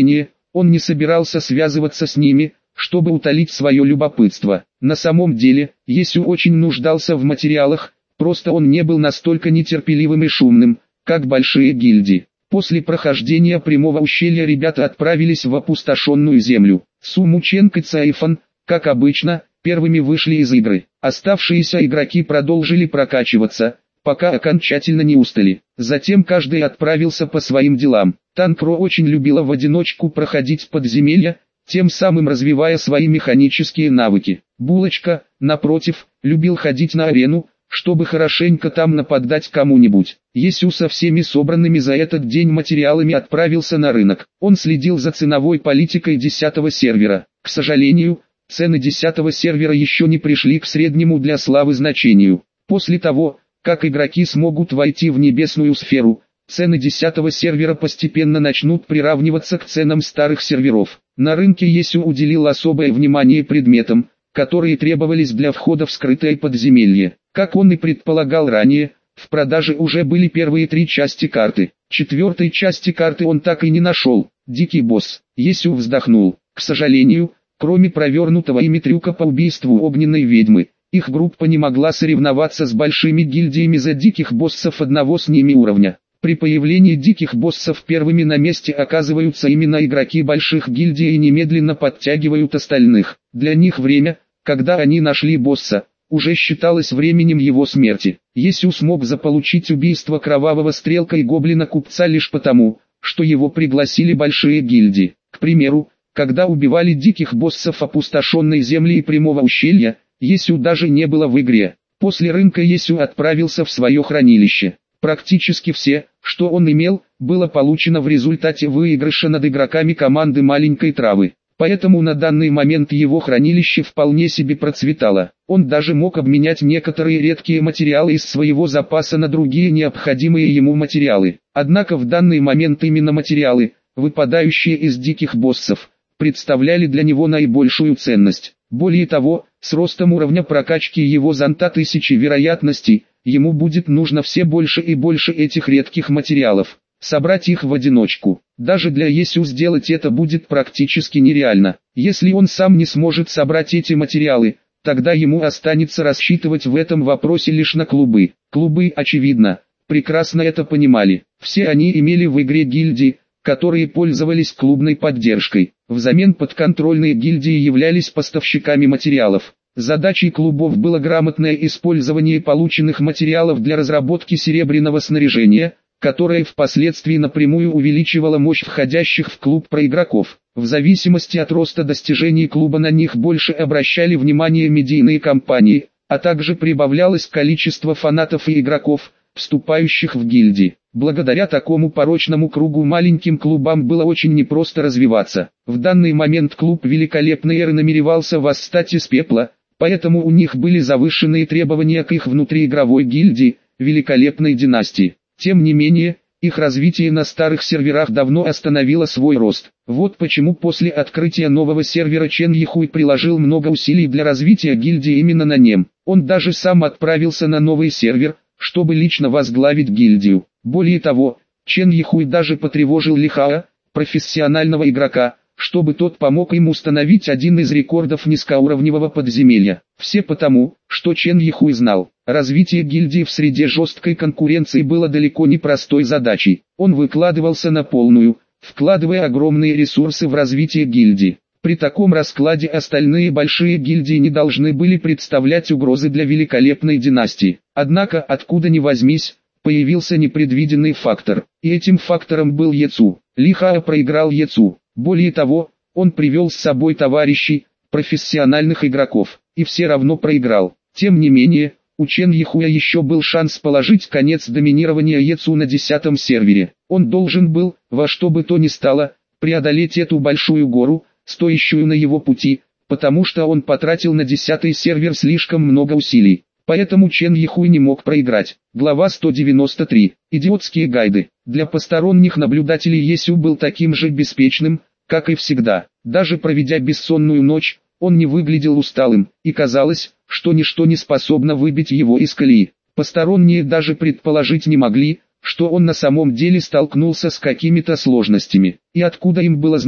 S1: Он не собирался связываться с ними, чтобы утолить свое любопытство. На самом деле, Есю очень нуждался в материалах, просто он не был настолько нетерпеливым и шумным, как большие гильдии. После прохождения прямого ущелья ребята отправились в опустошенную землю. Су Мученг и Цайфан, как обычно, первыми вышли из игры. Оставшиеся игроки продолжили прокачиваться, пока окончательно не устали. Затем каждый отправился по своим делам. Танкро очень любила в одиночку проходить подземелья, тем самым развивая свои механические навыки. Булочка, напротив, любил ходить на арену, чтобы хорошенько там нападать кому-нибудь. Есю со всеми собранными за этот день материалами отправился на рынок. Он следил за ценовой политикой десятого сервера. К сожалению, цены десятого сервера еще не пришли к среднему для славы значению. После того, как игроки смогут войти в небесную сферу, цены десятого сервера постепенно начнут приравниваться к ценам старых серверов. На рынке Есю уделил особое внимание предметам, которые требовались для входа в скрытое подземелье. Как он и предполагал ранее, в продаже уже были первые три части карты. Четвертой части карты он так и не нашел. Дикий босс. Есю вздохнул. К сожалению, кроме провернутого ими трюка по убийству огненной ведьмы, их группа не могла соревноваться с большими гильдиями за диких боссов одного с ними уровня. При появлении диких боссов первыми на месте оказываются именно игроки больших гильдий и немедленно подтягивают остальных. Для них время, когда они нашли босса, уже считалось временем его смерти. Есю смог заполучить убийство кровавого стрелка и гоблина-купца лишь потому, что его пригласили большие гильдии. К примеру, когда убивали диких боссов опустошенной земли и прямого ущелья, Есю даже не было в игре. После рынка Есю отправился в свое хранилище. Практически все, что он имел, было получено в результате выигрыша над игроками команды маленькой травы. Поэтому на данный момент его хранилище вполне себе процветало. Он даже мог обменять некоторые редкие материалы из своего запаса на другие необходимые ему материалы. Однако в данный момент именно материалы, выпадающие из диких боссов, представляли для него наибольшую ценность. Более того, с ростом уровня прокачки его зонта тысячи вероятностей, ему будет нужно все больше и больше этих редких материалов. Собрать их в одиночку. Даже для Есю сделать это будет практически нереально. Если он сам не сможет собрать эти материалы, тогда ему останется рассчитывать в этом вопросе лишь на клубы. Клубы, очевидно, прекрасно это понимали. Все они имели в игре гильдии, которые пользовались клубной поддержкой. Взамен подконтрольные гильдии являлись поставщиками материалов. Задачей клубов было грамотное использование полученных материалов для разработки серебряного снаряжения, которое впоследствии напрямую увеличивало мощь входящих в клуб проигроков. В зависимости от роста достижений клуба на них больше обращали внимание медийные компании, а также прибавлялось количество фанатов и игроков, вступающих в гильдии. Благодаря такому порочному кругу маленьким клубам было очень непросто развиваться. В данный момент клуб Великолепной Эры намеревался восстать из пепла, поэтому у них были завышенные требования к их внутриигровой гильдии, Великолепной династии. Тем не менее, их развитие на старых серверах давно остановило свой рост. Вот почему после открытия нового сервера Чен Йихуй приложил много усилий для развития гильдии именно на нем. Он даже сам отправился на новый сервер, чтобы лично возглавить гильдию. Более того, Чен Йихуй даже потревожил Лихао, профессионального игрока, чтобы тот помог им установить один из рекордов низкоуровневого подземелья. Все потому, что Чен Йихуй знал, развитие гильдии в среде жесткой конкуренции было далеко не простой задачей. Он выкладывался на полную, вкладывая огромные ресурсы в развитие гильдии. При таком раскладе остальные большие гильдии не должны были представлять угрозы для Великолепной династии. Однако, откуда ни возьмись, появился непредвиденный фактор. И этим фактором был Ецу. Лихао проиграл Ецу. Более того, он привел с собой товарищей, профессиональных игроков, и все равно проиграл. Тем не менее, у Чен Йихуя еще был шанс положить конец доминированию Ецу на десятом сервере. Он должен был, во что бы то ни стало, преодолеть эту большую гору, стоящую на его пути, потому что он потратил на десятый сервер слишком много усилий. Поэтому Чен Йихуй не мог проиграть. Глава сто девяносто три. Идиотские гайды. Для посторонних наблюдателей Есю был таким же беспечным, как и всегда. Даже проведя бессонную ночь, он не выглядел усталым, и казалось, что ничто не способно выбить его из колеи. Посторонние даже предположить не могли, что он на самом деле столкнулся с какими-то сложностями. И откуда им было знать,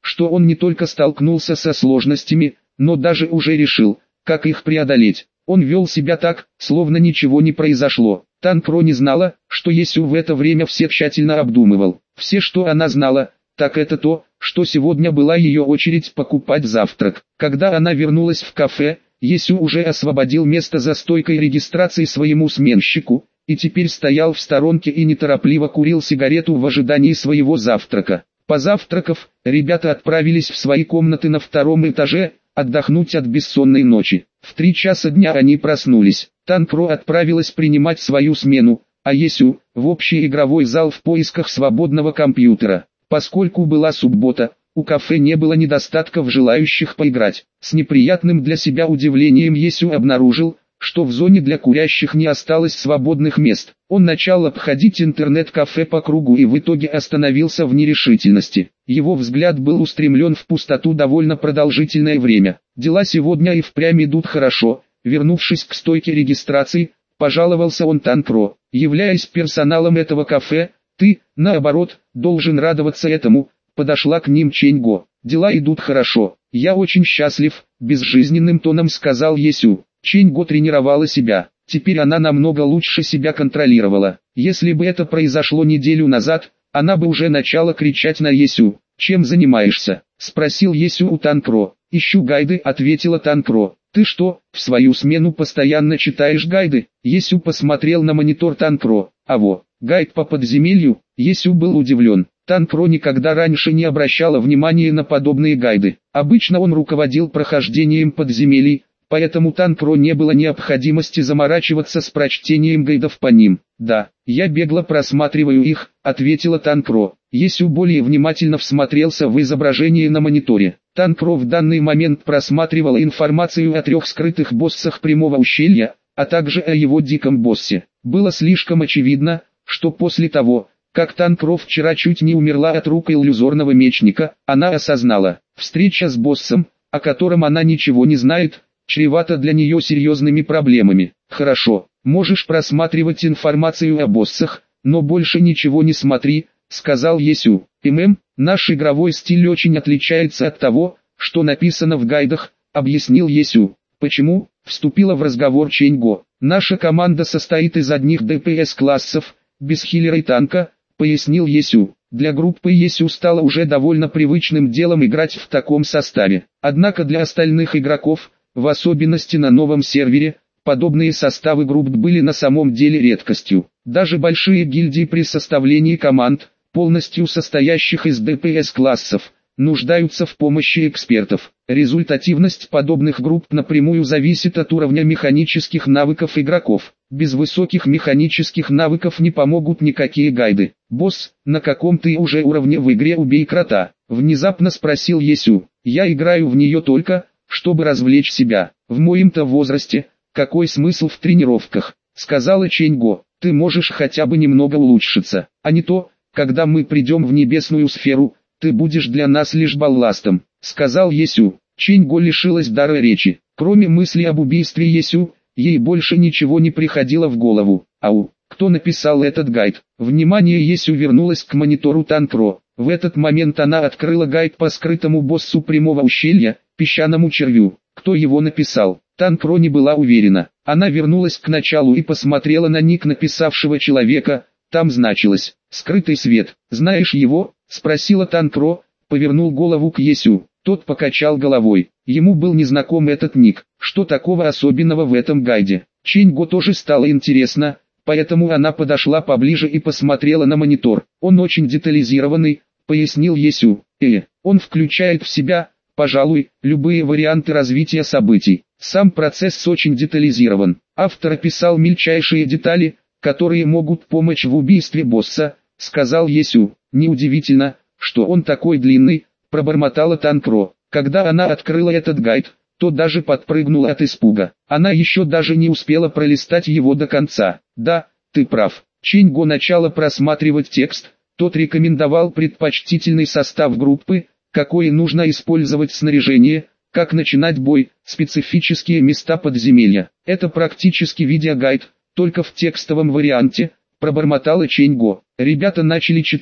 S1: что он не только столкнулся со сложностями, но даже уже решил, как их преодолеть. Он вел себя так, словно ничего не произошло. Танпро не знала, что Есю в это время все тщательно обдумывал. Все, что она знала, так это то, что сегодня была ее очередь покупать завтрак. Когда она вернулась в кафе, Есю уже освободил место за стойкой регистрации своему сменщику, и теперь стоял в сторонке и неторопливо курил сигарету в ожидании своего завтрака. Позавтракав, ребята отправились в свои комнаты на втором этаже, отдохнуть от бессонной ночи. В три часа дня они проснулись. Танпро отправилась принимать свою смену, а Есю – в общий игровой зал в поисках свободного компьютера. Поскольку была суббота, у кафе не было недостатков желающих поиграть. С неприятным для себя удивлением Есю обнаружил, что в зоне для курящих не осталось свободных мест. Он начал обходить интернет-кафе по кругу и в итоге остановился в нерешительности. Его взгляд был устремлен в пустоту довольно продолжительное время. Дела сегодня и впрямь идут хорошо. Вернувшись к стойке регистрации, пожаловался он Танпро. Являясь персоналом этого кафе, ты, наоборот, должен радоваться этому. Подошла к ним Ченьго. Дела идут хорошо. Я очень счастлив, безжизненным тоном сказал Есю. Ченьго тренировала себя. Теперь она намного лучше себя контролировала. Если бы это произошло неделю назад, она бы уже начала кричать на Есю. «Чем занимаешься?» – спросил Есю у Танпро. «Ищу гайды», – ответила Танпро. «Ты что, в свою смену постоянно читаешь гайды?» Есю посмотрел на монитор Танпро. «А во, гайд по подземелью?» Есю был удивлен. Танпро никогда раньше не обращала внимания на подобные гайды. Обычно он руководил прохождением подземелий, поэтому Танпро не было необходимости заморачиваться с прочтением гайдов по ним. «Да, я бегло просматриваю их», — ответила Танпро. Есю более внимательно всмотрелся в изображение на мониторе. Танпро в данный момент просматривала информацию о трех скрытых боссах Прямого ущелья, а также о его диком боссе. Было слишком очевидно, что после того, как Танпро вчера чуть не умерла от рук иллюзорного мечника, она осознала, встреча с боссом, о котором она ничего не знает, чревато для нее серьезными проблемами. «Хорошо, можешь просматривать информацию о боссах, но больше ничего не смотри», — сказал Есю. «ММ, наш игровой стиль очень отличается от того, что написано в гайдах», — объяснил Есю. «Почему?» — вступила в разговор Ченьго. «Наша команда состоит из одних ДПС-классов, без хиллера и танка», — пояснил Есю. Для группы Есю стало уже довольно привычным делом играть в таком составе. Однако для остальных игроков, в особенности на новом сервере, подобные составы групп были на самом деле редкостью. Даже большие гильдии при составлении команд, полностью состоящих из ДПС-классов, нуждаются в помощи экспертов. Результативность подобных групп напрямую зависит от уровня механических навыков игроков. Без высоких механических навыков не помогут никакие гайды. «Босс, на каком ты уже уровне в игре «Убей крота»?» — внезапно спросил Есю. «Я играю в нее только, чтобы развлечь себя. В моем-то возрасте, какой смысл в тренировках?» — сказала Ченьго. «Ты можешь хотя бы немного улучшиться, а не то, когда мы придем в небесную сферу, ты будешь для нас лишь балластом», — сказал Есю. Ченьго лишилась дара речи. Кроме мысли об убийстве Есю, ей больше ничего не приходило в голову. «Ау, кто написал этот гайд?» Внимание Есю вернулось к монитору Танпро. В этот момент она открыла гайд по скрытому боссу Прямого ущелья, песчаному червю. Кто его написал? Танпро не была уверена. Она вернулась к началу и посмотрела на ник написавшего человека. Там значилось «Скрытый свет». «Знаешь его?» — спросила Танпро, повернул голову к Есю. Тот покачал головой. Ему был незнаком этот ник. Что такого особенного в этом гайде? Ченьго тоже стало интересно, поэтому она подошла поближе и посмотрела на монитор. «Он очень детализированный», — пояснил Есю. «Э, он включает в себя, пожалуй, любые варианты развития событий. Сам процесс очень детализирован. Автор описал мельчайшие детали, которые могут помочь в убийстве босса», — сказал Есю. «Неудивительно, что он такой длинный», — пробормотала Танпро. Когда она открыла этот гайд, то даже подпрыгнула от испуга. Она еще даже не успела пролистать его до конца. «Да, ты прав». Ченьго начала просматривать текст. Тот рекомендовал предпочтительный состав группы, какое нужно использовать снаряжение, как начинать бой, специфические места подземелья. «Это практически видеогайд, только в текстовом варианте», — пробормотала Ченьго. Ребята начали читать,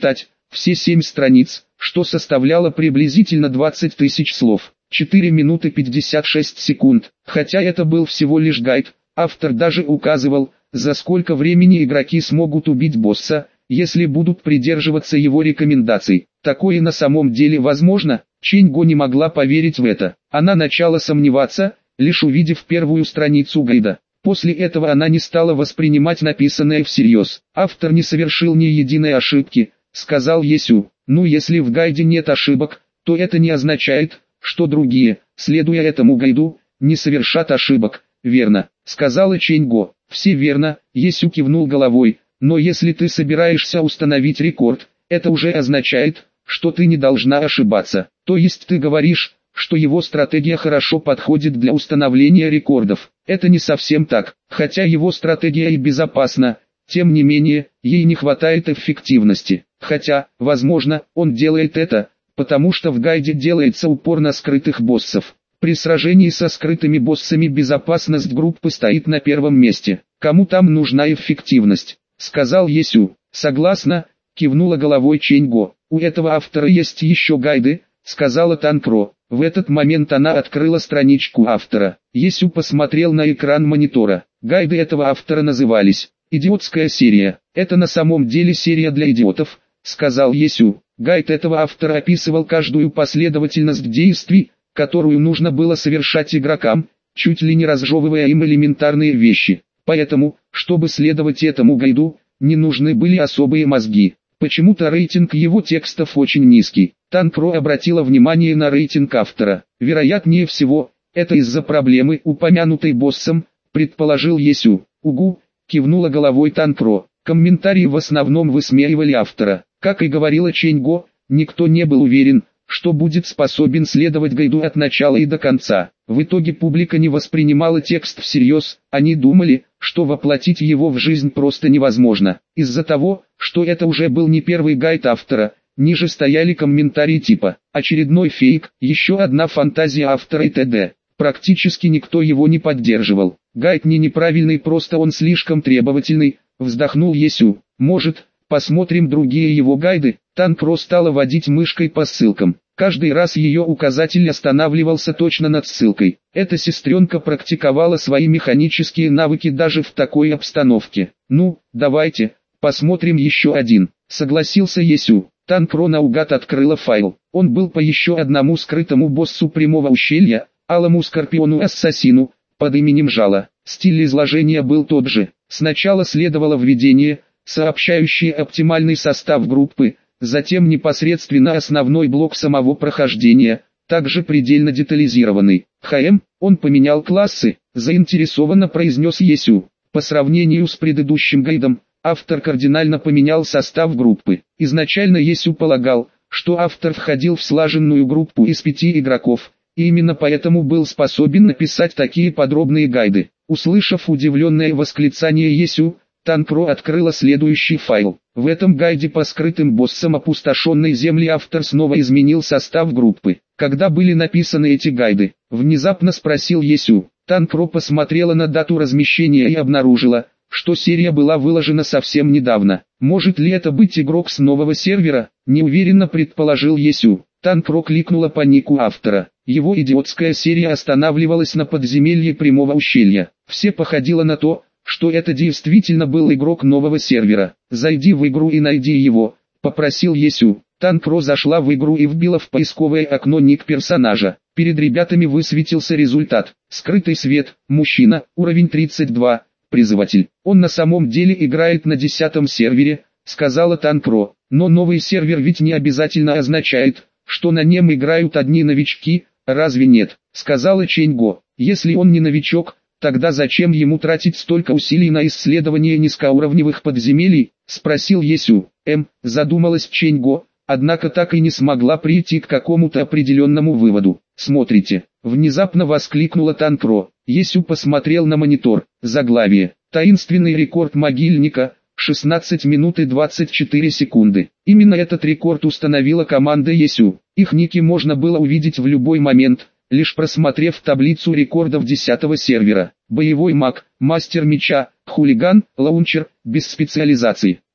S1: все семь страниц, что составляло приблизительно двадцать тысяч слов. четыре минуты пятьдесят шесть секунд. Хотя это был всего лишь гайд, автор даже указывал, за сколько времени игроки смогут убить босса, если будут придерживаться его рекомендаций. Такое на самом деле возможно? Чэнь Го не могла поверить в это. Она начала сомневаться, лишь увидев первую страницу гайда. После этого она не стала воспринимать написанное всерьез. Автор не совершил ни единой ошибки, сказал Есю. Ну, если в гайде нет ошибок, то это не означает, что другие, следуя этому гайду, не совершат ошибок. Верно, сказала Чэнь Го. Все верно, Есю кивнул головой. Но если ты собираешься установить рекорд, это уже означает, что ты не должна ошибаться. То есть ты говоришь, что его стратегия хорошо подходит для установления рекордов. Это не совсем так. Хотя его стратегия и безопасна, тем не менее, ей не хватает эффективности. Хотя, возможно, он делает это, потому что в гайде делается упор на скрытых боссов. При сражении со скрытыми боссами безопасность группы стоит на первом месте. Кому там нужна эффективность? Сказал Есю. Согласна, кивнула головой Чэнь Го. У этого автора есть еще гайды, сказала Танпро. В этот момент она открыла страничку автора. Есю посмотрел на экран монитора. Гайды этого автора назывались «Идиотская серия». Это на самом деле серия для идиотов, сказал Есю. Гайд этого автора описывал каждую последовательность действий, которую нужно было совершать игрокам, чуть ли не разжевывая им элементарные вещи. Поэтому, чтобы следовать этому гайду, не нужны были особые мозги. Почему-то рейтинг его текстов очень низкий. Танпро обратила внимание на рейтинг автора. Вероятнее всего, это из-за проблемы, упомянутой боссом, предположил Есю. Угу, кивнула головой Танпро. Комментарии в основном высмеивали автора. Как и говорила Чэнь Го, никто не был уверен, что будет способен следовать гайду от начала и до конца. В итоге публика не воспринимала текст всерьез, они думали, что воплотить его в жизнь просто невозможно. Из-за того, что это уже был не первый гайд автора, ниже стояли комментарии типа «Очередной фейк», «Еще одна фантазия автора» и т.д. Практически никто его не поддерживал. Гайд не неправильный, просто он слишком требовательный, вздохнул Есю. Может, посмотрим другие его гайды? Танпро стала водить мышкой по ссылкам. Каждый раз ее указатель останавливался точно над ссылкой. Эта сестренка практиковала свои механические навыки даже в такой обстановке. Ну, давайте, посмотрим еще один, согласился Есю. Танпро наугад открыла файл. Он был по еще одному скрытому боссу прямого ущелья, алому скорпиону-ассасину, под именем Жало. Стиль изложения был тот же. Сначала следовало введение, сообщающее оптимальный состав группы, затем непосредственно основной блок самого прохождения, также предельно детализированный. «Хм, он поменял классы», – заинтересованно произнес Есю. По сравнению с предыдущим гайдом, автор кардинально поменял состав группы. Изначально Есю полагал, что автор входил в слаженную группу из пяти игроков, и именно поэтому был способен написать такие подробные гайды. Услышав удивленное восклицание Есю, Танпро открыла следующий файл. В этом гайде по скрытым боссам опустошенной земли автор снова изменил состав группы. Когда были написаны эти гайды? Внезапно спросил Есю. Танпро посмотрела на дату размещения и обнаружила, что серия была выложена совсем недавно. Может ли это быть игрок с нового сервера? Неуверенно предположил Есю. Танпро кликнула по нику автора. Его идиотская серия останавливалась на подземелье прямого ущелья. Все походило на то, что это действительно был игрок нового сервера. «Зайди в игру и найди его», — попросил Есю. Танпро зашла в игру и вбила в поисковое окно ник персонажа. Перед ребятами высветился результат. Скрытый свет, мужчина, уровень тридцать два, призыватель. Он на самом деле играет на десятом сервере, сказала Танпро. Но новый сервер ведь не обязательно означает, что на нем играют одни новички, разве нет? Сказала Чэнь Го. Если он не новичок, тогда зачем ему тратить столько усилий на исследование низкоуровневых подземелий? Спросил Есю. Эм, задумалась Чэнь Го, однако так и не смогла прийти к какому-то определенному выводу. Смотрите, внезапно воскликнула Танпро. Есю посмотрел на монитор. Заглавие. Таинственный рекорд могильника. шестнадцать минут и двадцать четыре секунды. Именно этот рекорд установила команда Есю. Их ники можно было увидеть в любой момент, лишь просмотрев таблицу рекордов десятого сервера. Боевой маг, мастер меча, хулиган, лаунчер, без специализации.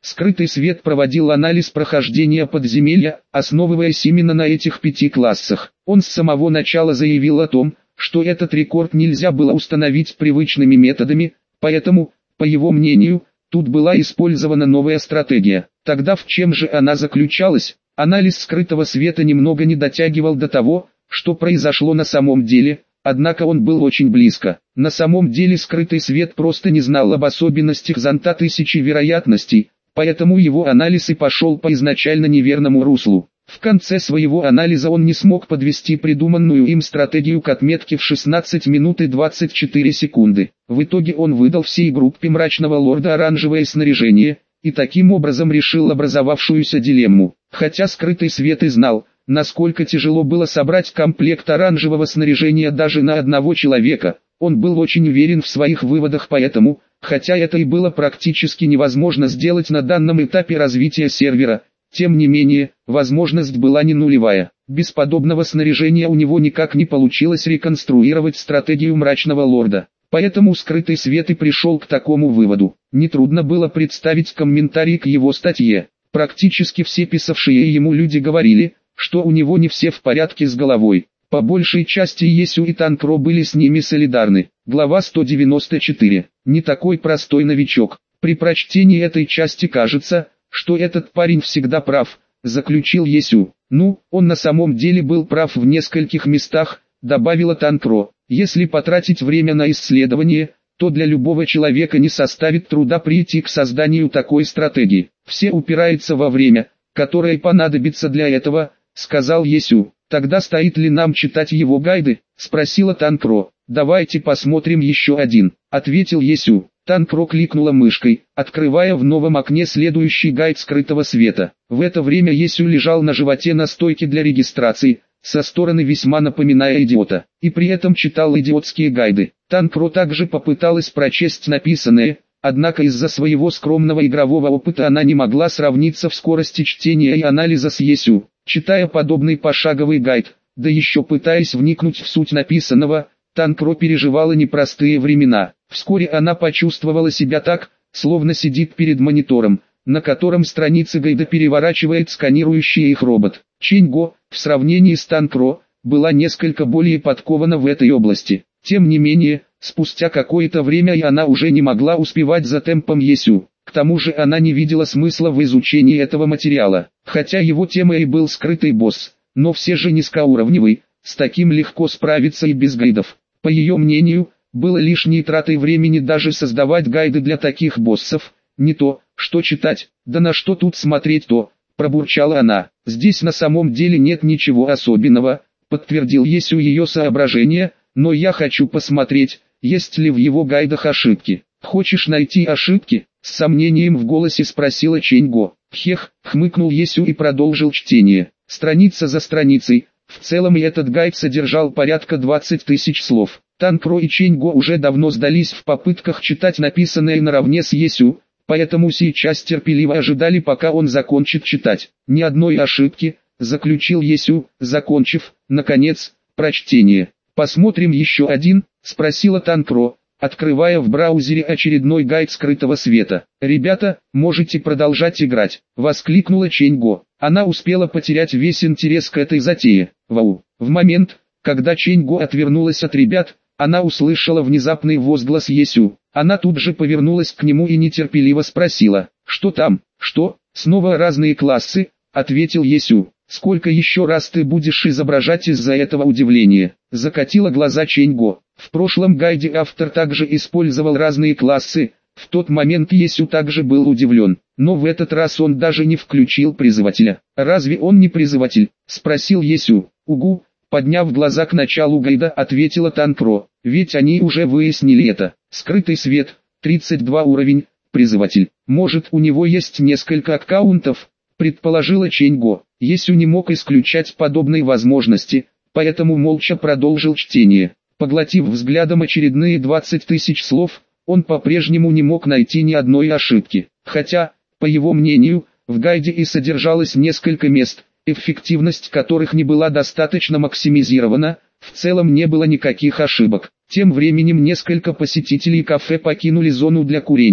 S1: Скрытый свет проводил анализ прохождения подземелья, основываясь именно на этих пяти классах. Он с самого начала заявил о том, что этот рекорд нельзя было установить привычными методами, поэтому, по его мнению, тут была использована новая стратегия. Тогда в чем же она заключалась? Анализ скрытого света немного не дотягивал до того, что произошло на самом деле, однако он был очень близко. На самом деле скрытый свет просто не знал об особенностях зонта тысячи вероятностей, поэтому его анализ и пошел по изначально неверному руслу. В конце своего анализа он не смог подвести придуманную им стратегию к отметке в шестнадцать минут и двадцать четыре секунды. В итоге он выдал всей группе Мрачного Лорда оранжевое снаряжение, и таким образом решил образовавшуюся дилемму. Хотя скрытый свет и знал, насколько тяжело было собрать комплект оранжевого снаряжения даже на одного человека, он был очень уверен в своих выводах, поэтому, хотя это и было практически невозможно сделать на данном этапе развития сервера, тем не менее, возможность была не нулевая. Без подобного снаряжения у него никак не получилось реконструировать стратегию Мрачного Лорда. Поэтому скрытый свет и пришел к такому выводу. Нетрудно было представить комментарий к его статье. Практически все писавшие ему люди говорили, что у него не все в порядке с головой. По большей части Есю и Танкро были с ними солидарны. Глава сто девяносто четыре. Не такой простой новичок. При прочтении этой части кажется, что этот парень всегда прав, заключил Есю. Ну, он на самом деле был прав в нескольких местах, добавила Танкро. Если потратить время на исследование, то для любого человека не составит труда прийти к созданию такой стратегии. Все упирается во время, которое понадобится для этого, сказал Есю. Тогда стоит ли нам читать его гайды? Спросила Танкро. Давайте посмотрим еще один, ответил Есю. Танкро кликнула мышкой, открывая в новом окне следующий гайд скрытого света. В это время Есю лежал на животе на стойке для регистрации, со стороны весьма напоминая идиота, и при этом читал идиотские гайды. Танкро также попыталась прочесть написанное, однако из-за своего скромного игрового опыта она не могла сравниться в скорости чтения и анализа с Есю. Читая подобный пошаговый гайд, да еще пытаясь вникнуть в суть написанного, Танкро переживала непростые времена. Вскоре она почувствовала себя так, словно сидит перед монитором, на котором страницы гайда переворачивает сканирующий их робот. Ченьго, в сравнении с Танкро, была несколько более подкована в этой области. Тем не менее, спустя какое-то время и она уже не могла успевать за темпом Есю. К тому же она не видела смысла в изучении этого материала. Хотя его темой и был скрытый босс, но все же низкоуровневый, с таким легко справиться и без гайдов. По ее мнению, было лишней тратой времени даже создавать гайды для таких боссов. Не то, что читать, да на что тут смотреть то, пробурчала она. Здесь на самом деле нет ничего особенного, подтвердил Есю ее соображение, но я хочу посмотреть, есть ли в его гайдах ошибки. Хочешь найти ошибки? С сомнением в голосе спросила Ченьго. Хех, хмыкнул Есю и продолжил чтение. Страница за страницей. В целом и этот гайд содержал порядка двадцать тысяч слов. Танкро и Ченьго уже давно сдались в попытках читать написанное наравне с Есю, поэтому сейчас терпеливо ожидали, пока он закончит читать. Ни одной ошибки, заключил Есю, закончив, наконец, прочтение. «Посмотрим еще один?» – спросила Танкро, открывая в браузере очередной гайд скрытого света. «Ребята, можете продолжать играть», – воскликнула Ченьго. Она успела потерять весь интерес к этой затее. Вау! В момент, когда Ченьго отвернулась от ребят, она услышала внезапный возглас Есю. Она тут же повернулась к нему и нетерпеливо спросила: «Что там?» «Что? Снова разные классы?» – ответил Есю. «Сколько еще раз ты будешь изображать из-за этого удивления?» – закатила глаза Ченьго. В прошлом гайде автор также использовал разные классы. В тот момент Есю также был удивлен, но в этот раз он даже не включил призывателя. «Разве он не призыватель?» – спросил Есю. «Угу», подняв глаза к началу гайда, ответила Танкро. «Ведь они уже выяснили это. Скрытый свет, тридцать два уровень, призыватель. Может, у него есть несколько аккаунтов?» – предположила Ченьго. Есю не мог исключать подобные возможности, поэтому молча продолжил чтение. Поглотив взглядом очередные двадцать тысяч слов, он по-прежнему не мог найти ни одной ошибки. Хотя, по его мнению, в гайде и содержалось несколько мест, эффективность которых не была достаточно максимизирована, в целом не было никаких ошибок. Тем временем несколько посетителей кафе покинули зону для курения.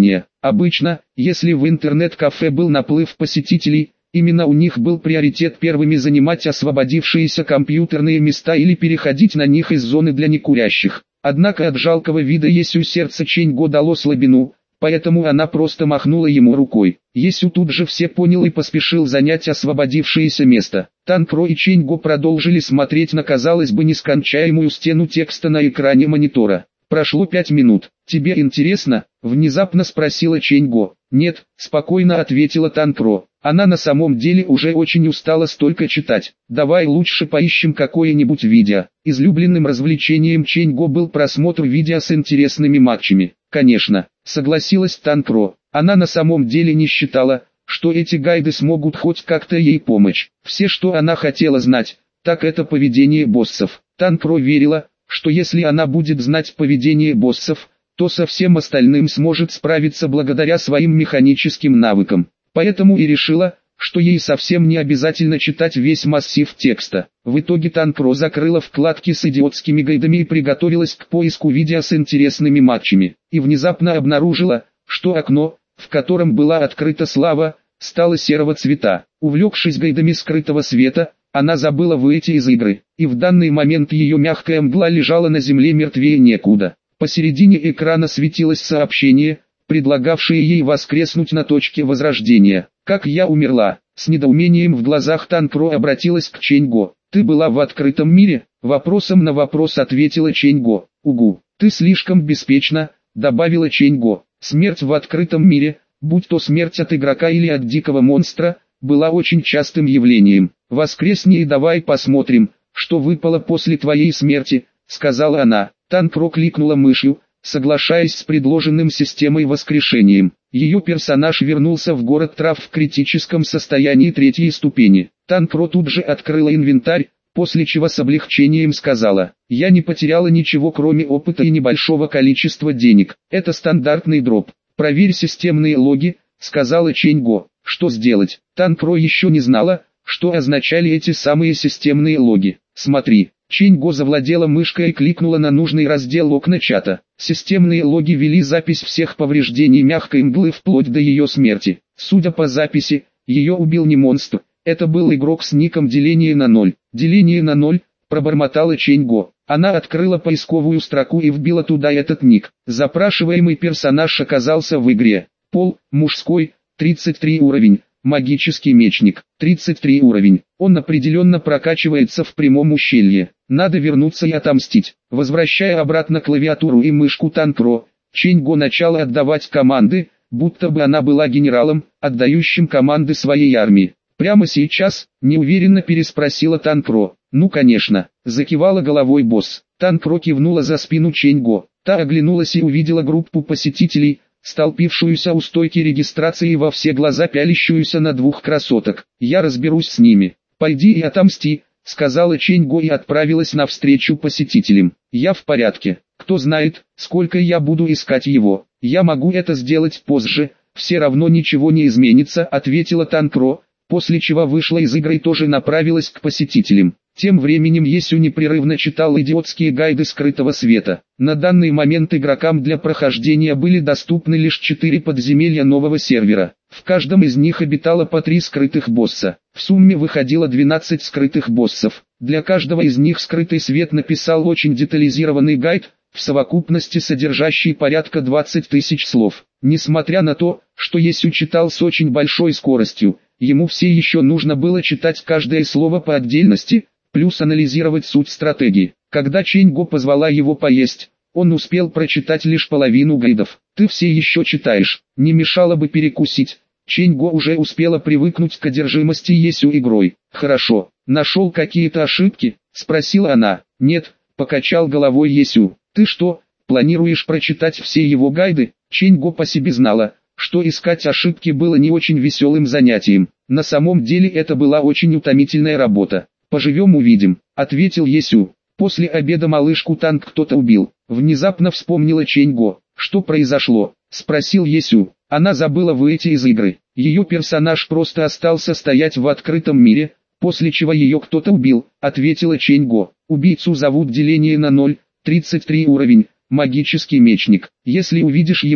S1: Обычно, если в интернет-кафе был наплыв посетителей, именно у них был приоритет первыми занимать освободившиеся компьютерные места или переходить на них из зоны для некурящих. Однако от жалкого вида Есю сердце Чэнь-Го дало слабину, поэтому она просто махнула ему рукой. Есю тут же все понял и поспешил занять освободившееся место. Танпро и Чэнь-Го продолжили смотреть на, казалось бы, нескончаемую стену текста на экране монитора. Прошло пять минут. «Тебе интересно?» – внезапно спросила Чэнь-Го. «Нет», – спокойно ответила Танпро. Она на самом деле уже очень устала столько читать. «Давай лучше поищем какое-нибудь видео». Излюбленным развлечением Чэнь-Го был просмотр видео с интересными матчами. «Конечно», – согласилась Танпро. Она на самом деле не считала, что эти гайды смогут хоть как-то ей помочь. Все, что она хотела знать, так это поведение боссов. Танпро верила, что если она будет знать поведение боссов, то со всем остальным сможет справиться благодаря своим механическим навыкам. Поэтому и решила, что ей совсем не обязательно читать весь массив текста. В итоге Танпро закрыла вкладки с идиотскими гайдами и приготовилась к поиску видео с интересными матчами. И внезапно обнаружила, что окно, в котором была открыта слава, стало серого цвета. Увлекшись гайдами скрытого света, она забыла выйти из игры, и в данный момент ее мягкая мгла лежала на земле мертвее некуда. Посередине экрана светилось сообщение, предлагавшее ей воскреснуть на точке возрождения. «Как я умерла?» С недоумением в глазах Танпро обратилась к Чэнь-Го. «Ты была в открытом мире?» Вопросом на вопрос ответила Чэнь-Го. «Угу, ты слишком беспечна», добавила Чэнь-Го. Смерть в открытом мире, будь то смерть от игрока или от дикого монстра, была очень частым явлением. «Воскресни и давай посмотрим, что выпало после твоей смерти», сказала она. Танпро кликнула мышью, соглашаясь с предложенным системой воскрешением. Ее персонаж вернулся в город трав в критическом состоянии третьей ступени. Танпро тут же открыла инвентарь, после чего с облегчением сказала: «Я не потеряла ничего кроме опыта и небольшого количества денег. Это стандартный дроп. Проверь системные логи», сказала Чэнь-Го. Что сделать? Танпро еще не знала, что означали эти самые системные логи. «Смотри». Чэнь-Го завладела мышкой и кликнула на нужный раздел окна чата. Системные логи вели запись всех повреждений мягкой мглы вплоть до ее смерти. Судя по записи, ее убил не монстр. Это был игрок с ником «Деление на ноль». «Деление на ноль», пробормотала Чэнь-Го. Она открыла поисковую строку и вбила туда этот ник. Запрашиваемый персонаж оказался в игре. Пол – мужской, тридцать три уровень. Магический мечник, тридцать три уровень. Он определенно прокачивается в прямом ущелье. Надо вернуться и отомстить. Возвращая обратно клавиатуру и мышку Танпро, Чэнь-Го начала отдавать команды, будто бы она была генералом, отдающим команды своей армии. «Прямо сейчас?» – неуверенно переспросила Танпро. «Ну конечно», – закивала головой босс. Танпро кивнула за спину Чэнь-Го. Та оглянулась и увидела группу посетителей, столпившуюся у стойки регистрации и во все глаза пялящуюся на двух красоток. «Я разберусь с ними. Пойди и отомсти», — сказала Чэнь-Го и отправилась навстречу посетителям. «Я в порядке. Кто знает, сколько я буду искать его. Я могу это сделать позже, все равно ничего не изменится», — ответила Танпро, после чего вышла из игры и тоже направилась к посетителям. Тем временем Есю непрерывно читал идиотские гайды скрытого света. На данный момент игрокам для прохождения были доступны лишь четыре подземелья нового сервера. В каждом из них обитало по три скрытых босса. В сумме выходило двенадцать скрытых боссов. Для каждого из них скрытый свет написал очень детализированный гайд, в совокупности содержащий порядка двадцать тысяч слов. Несмотря на то, что Есю читал с очень большой скоростью, ему все еще нужно было читать каждое слово по отдельности, плюс анализировать суть стратегии. Когда Чэнь-Го позвала его поесть, он успел прочитать лишь половину гайдов. «Ты все еще читаешь, не мешало бы перекусить». Чэнь-Го уже успела привыкнуть к одержимости Есю игрой. «Хорошо, нашел какие-то ошибки?» – спросила она. «Нет», – покачал головой Есю. «Ты что, планируешь прочитать все его гайды?» Чэнь-Го по себе знала, что искать ошибки было не очень веселым занятием. На самом деле это была очень утомительная работа. «Поживем увидим», — ответил Есю. «После обеда малышку Танг кто-то убил». Внезапно вспомнила Чэнь-Го. «Что произошло?» — спросил Есю. Она забыла выйти из игры. Ее персонаж просто остался стоять в открытом мире, после чего ее кто-то убил, ответила Чэнь-Го. «Убийцу зовут Деление на ноль, тридцать три уровень, магический мечник. Если увидишь его,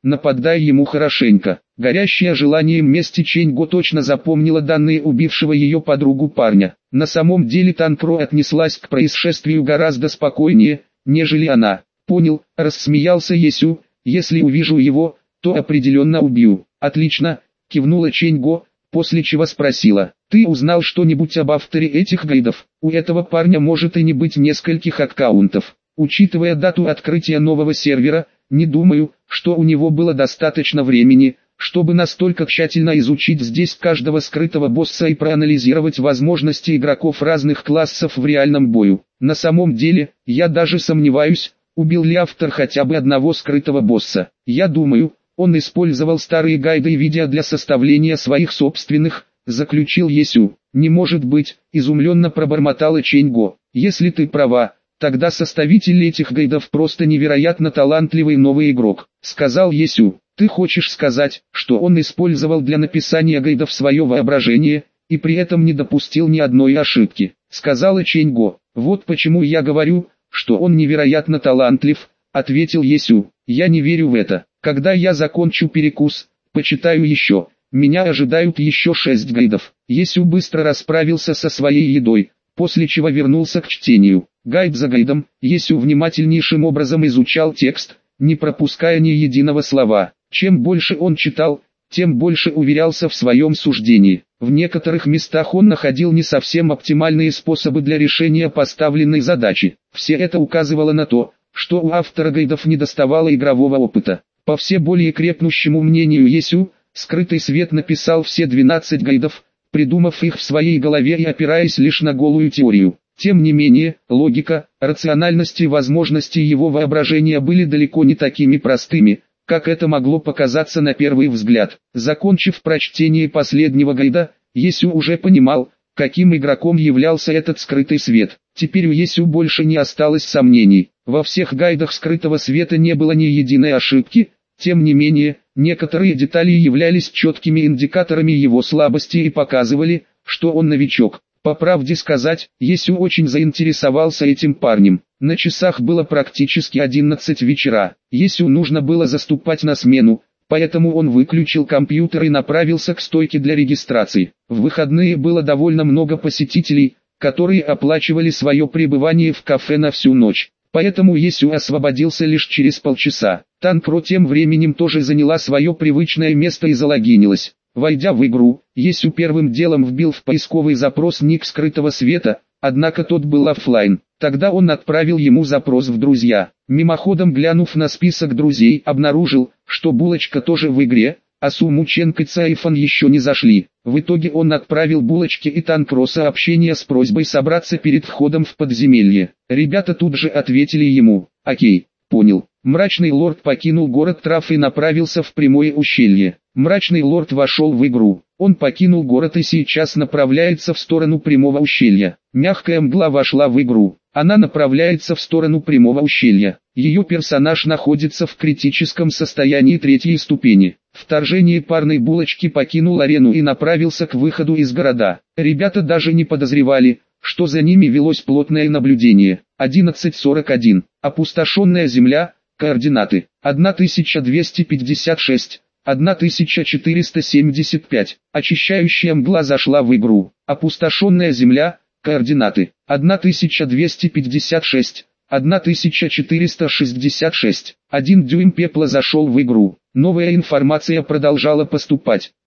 S1: нападай ему хорошенько. Горящая желанием мести Чэнь-Го точно запомнила данные убившего ее подругу парня. На самом деле Танкро отнеслась к происшествию гораздо спокойнее, нежели она. Понял, рассмеялся Есю, если увижу его, то определенно убью. Отлично, кивнула Чэнь-Го, после чего спросила, ты узнал что-нибудь об авторе этих гайдов? У этого парня может и не быть нескольких аккаунтов. Учитывая дату открытия нового сервера, не думаю, что у него было достаточно времени, чтобы настолько тщательно изучить здесь каждого скрытого босса и проанализировать возможности игроков разных классов в реальном бою. На самом деле, я даже сомневаюсь, убил ли автор хотя бы одного скрытого босса. Я думаю, он использовал старые гайды и видео для составления своих собственных, заключил Есю. Не может быть, изумленно пробормотала Чэнь-Го. Если ты права, тогда составитель этих гайдов просто невероятно талантливый новый игрок, сказал Есю. Ты хочешь сказать, что он использовал для написания гайдов свое воображение, и при этом не допустил ни одной ошибки, сказала Чэнь-Го. Вот почему я говорю, что он невероятно талантлив, ответил Есю. Я не верю в это. Когда я закончу перекус, почитаю еще. Меня ожидают еще шесть гайдов. Есю быстро расправился со своей едой, после чего вернулся к чтению. Гайд за гайдом, Есю внимательнейшим образом изучал текст, не пропуская ни единого слова. Чем больше он читал, тем больше уверялся в своем суждении. В некоторых местах он находил не совсем оптимальные способы для решения поставленной задачи. Все это указывало на то, что у автора гайдов недоставало игрового опыта. По все более крепнущему мнению Есю, Скрытый Свет написал все двенадцать гайдов, придумав их в своей голове и опираясь лишь на голую теорию. Тем не менее, логика, рациональность и возможности его воображения были далеко не такими простыми, как это могло показаться на первый взгляд. Закончив прочтение последнего гайда, Есю уже понимал, каким игроком являлся этот Скрытый Свет. Теперь у Есю больше не осталось сомнений. Во всех гайдах Скрытого Света не было ни единой ошибки, тем не менее, некоторые детали являлись четкими индикаторами его слабости и показывали, что он новичок. По правде сказать, Есю очень заинтересовался этим парнем. На часах было практически одиннадцать вечера. Есю нужно было заступать на смену, поэтому он выключил компьютер и направился к стойке для регистрации. В выходные было довольно много посетителей, которые оплачивали свое пребывание в кафе на всю ночь. Поэтому Есю освободился лишь через полчаса. Танкро тем временем тоже заняла свое привычное место и залогинилась. Войдя в игру, Есю первым делом вбил в поисковый запрос ник Скрытого Света, однако тот был оффлайн. Тогда он отправил ему запрос в друзья. Мимоходом глянув на список друзей, обнаружил, что Булочка тоже в игре, а Сумученко и Цайфан еще не зашли. В итоге он отправил Булочке и Танкро сообщение с просьбой собраться перед входом в подземелье. Ребята тут же ответили ему: «Окей, понял». Мрачный лорд покинул город Трав и направился в прямое ущелье. Мрачный лорд вошел в игру. Он покинул город и сейчас направляется в сторону прямого ущелья. Мягкая мгла вошла в игру. Она направляется в сторону прямого ущелья. Ее персонаж находится в критическом состоянии третьей ступени. Вторжение парной Булочки покинул арену и направился к выходу из города. Ребята даже не подозревали, что за ними велось плотное наблюдение. одиннадцать сорок один. Опустошенная земля. Координаты: тысяча двести пятьдесят шесть, тысяча четыреста семьдесят пять. Очищающая мгла зашла в игру. Опустошенная земля. Координаты: тысяча двести пятьдесят шесть, тысяча четыреста шестьдесят шесть. Один дюйм пепла зашел в игру. Новая информация продолжала поступать.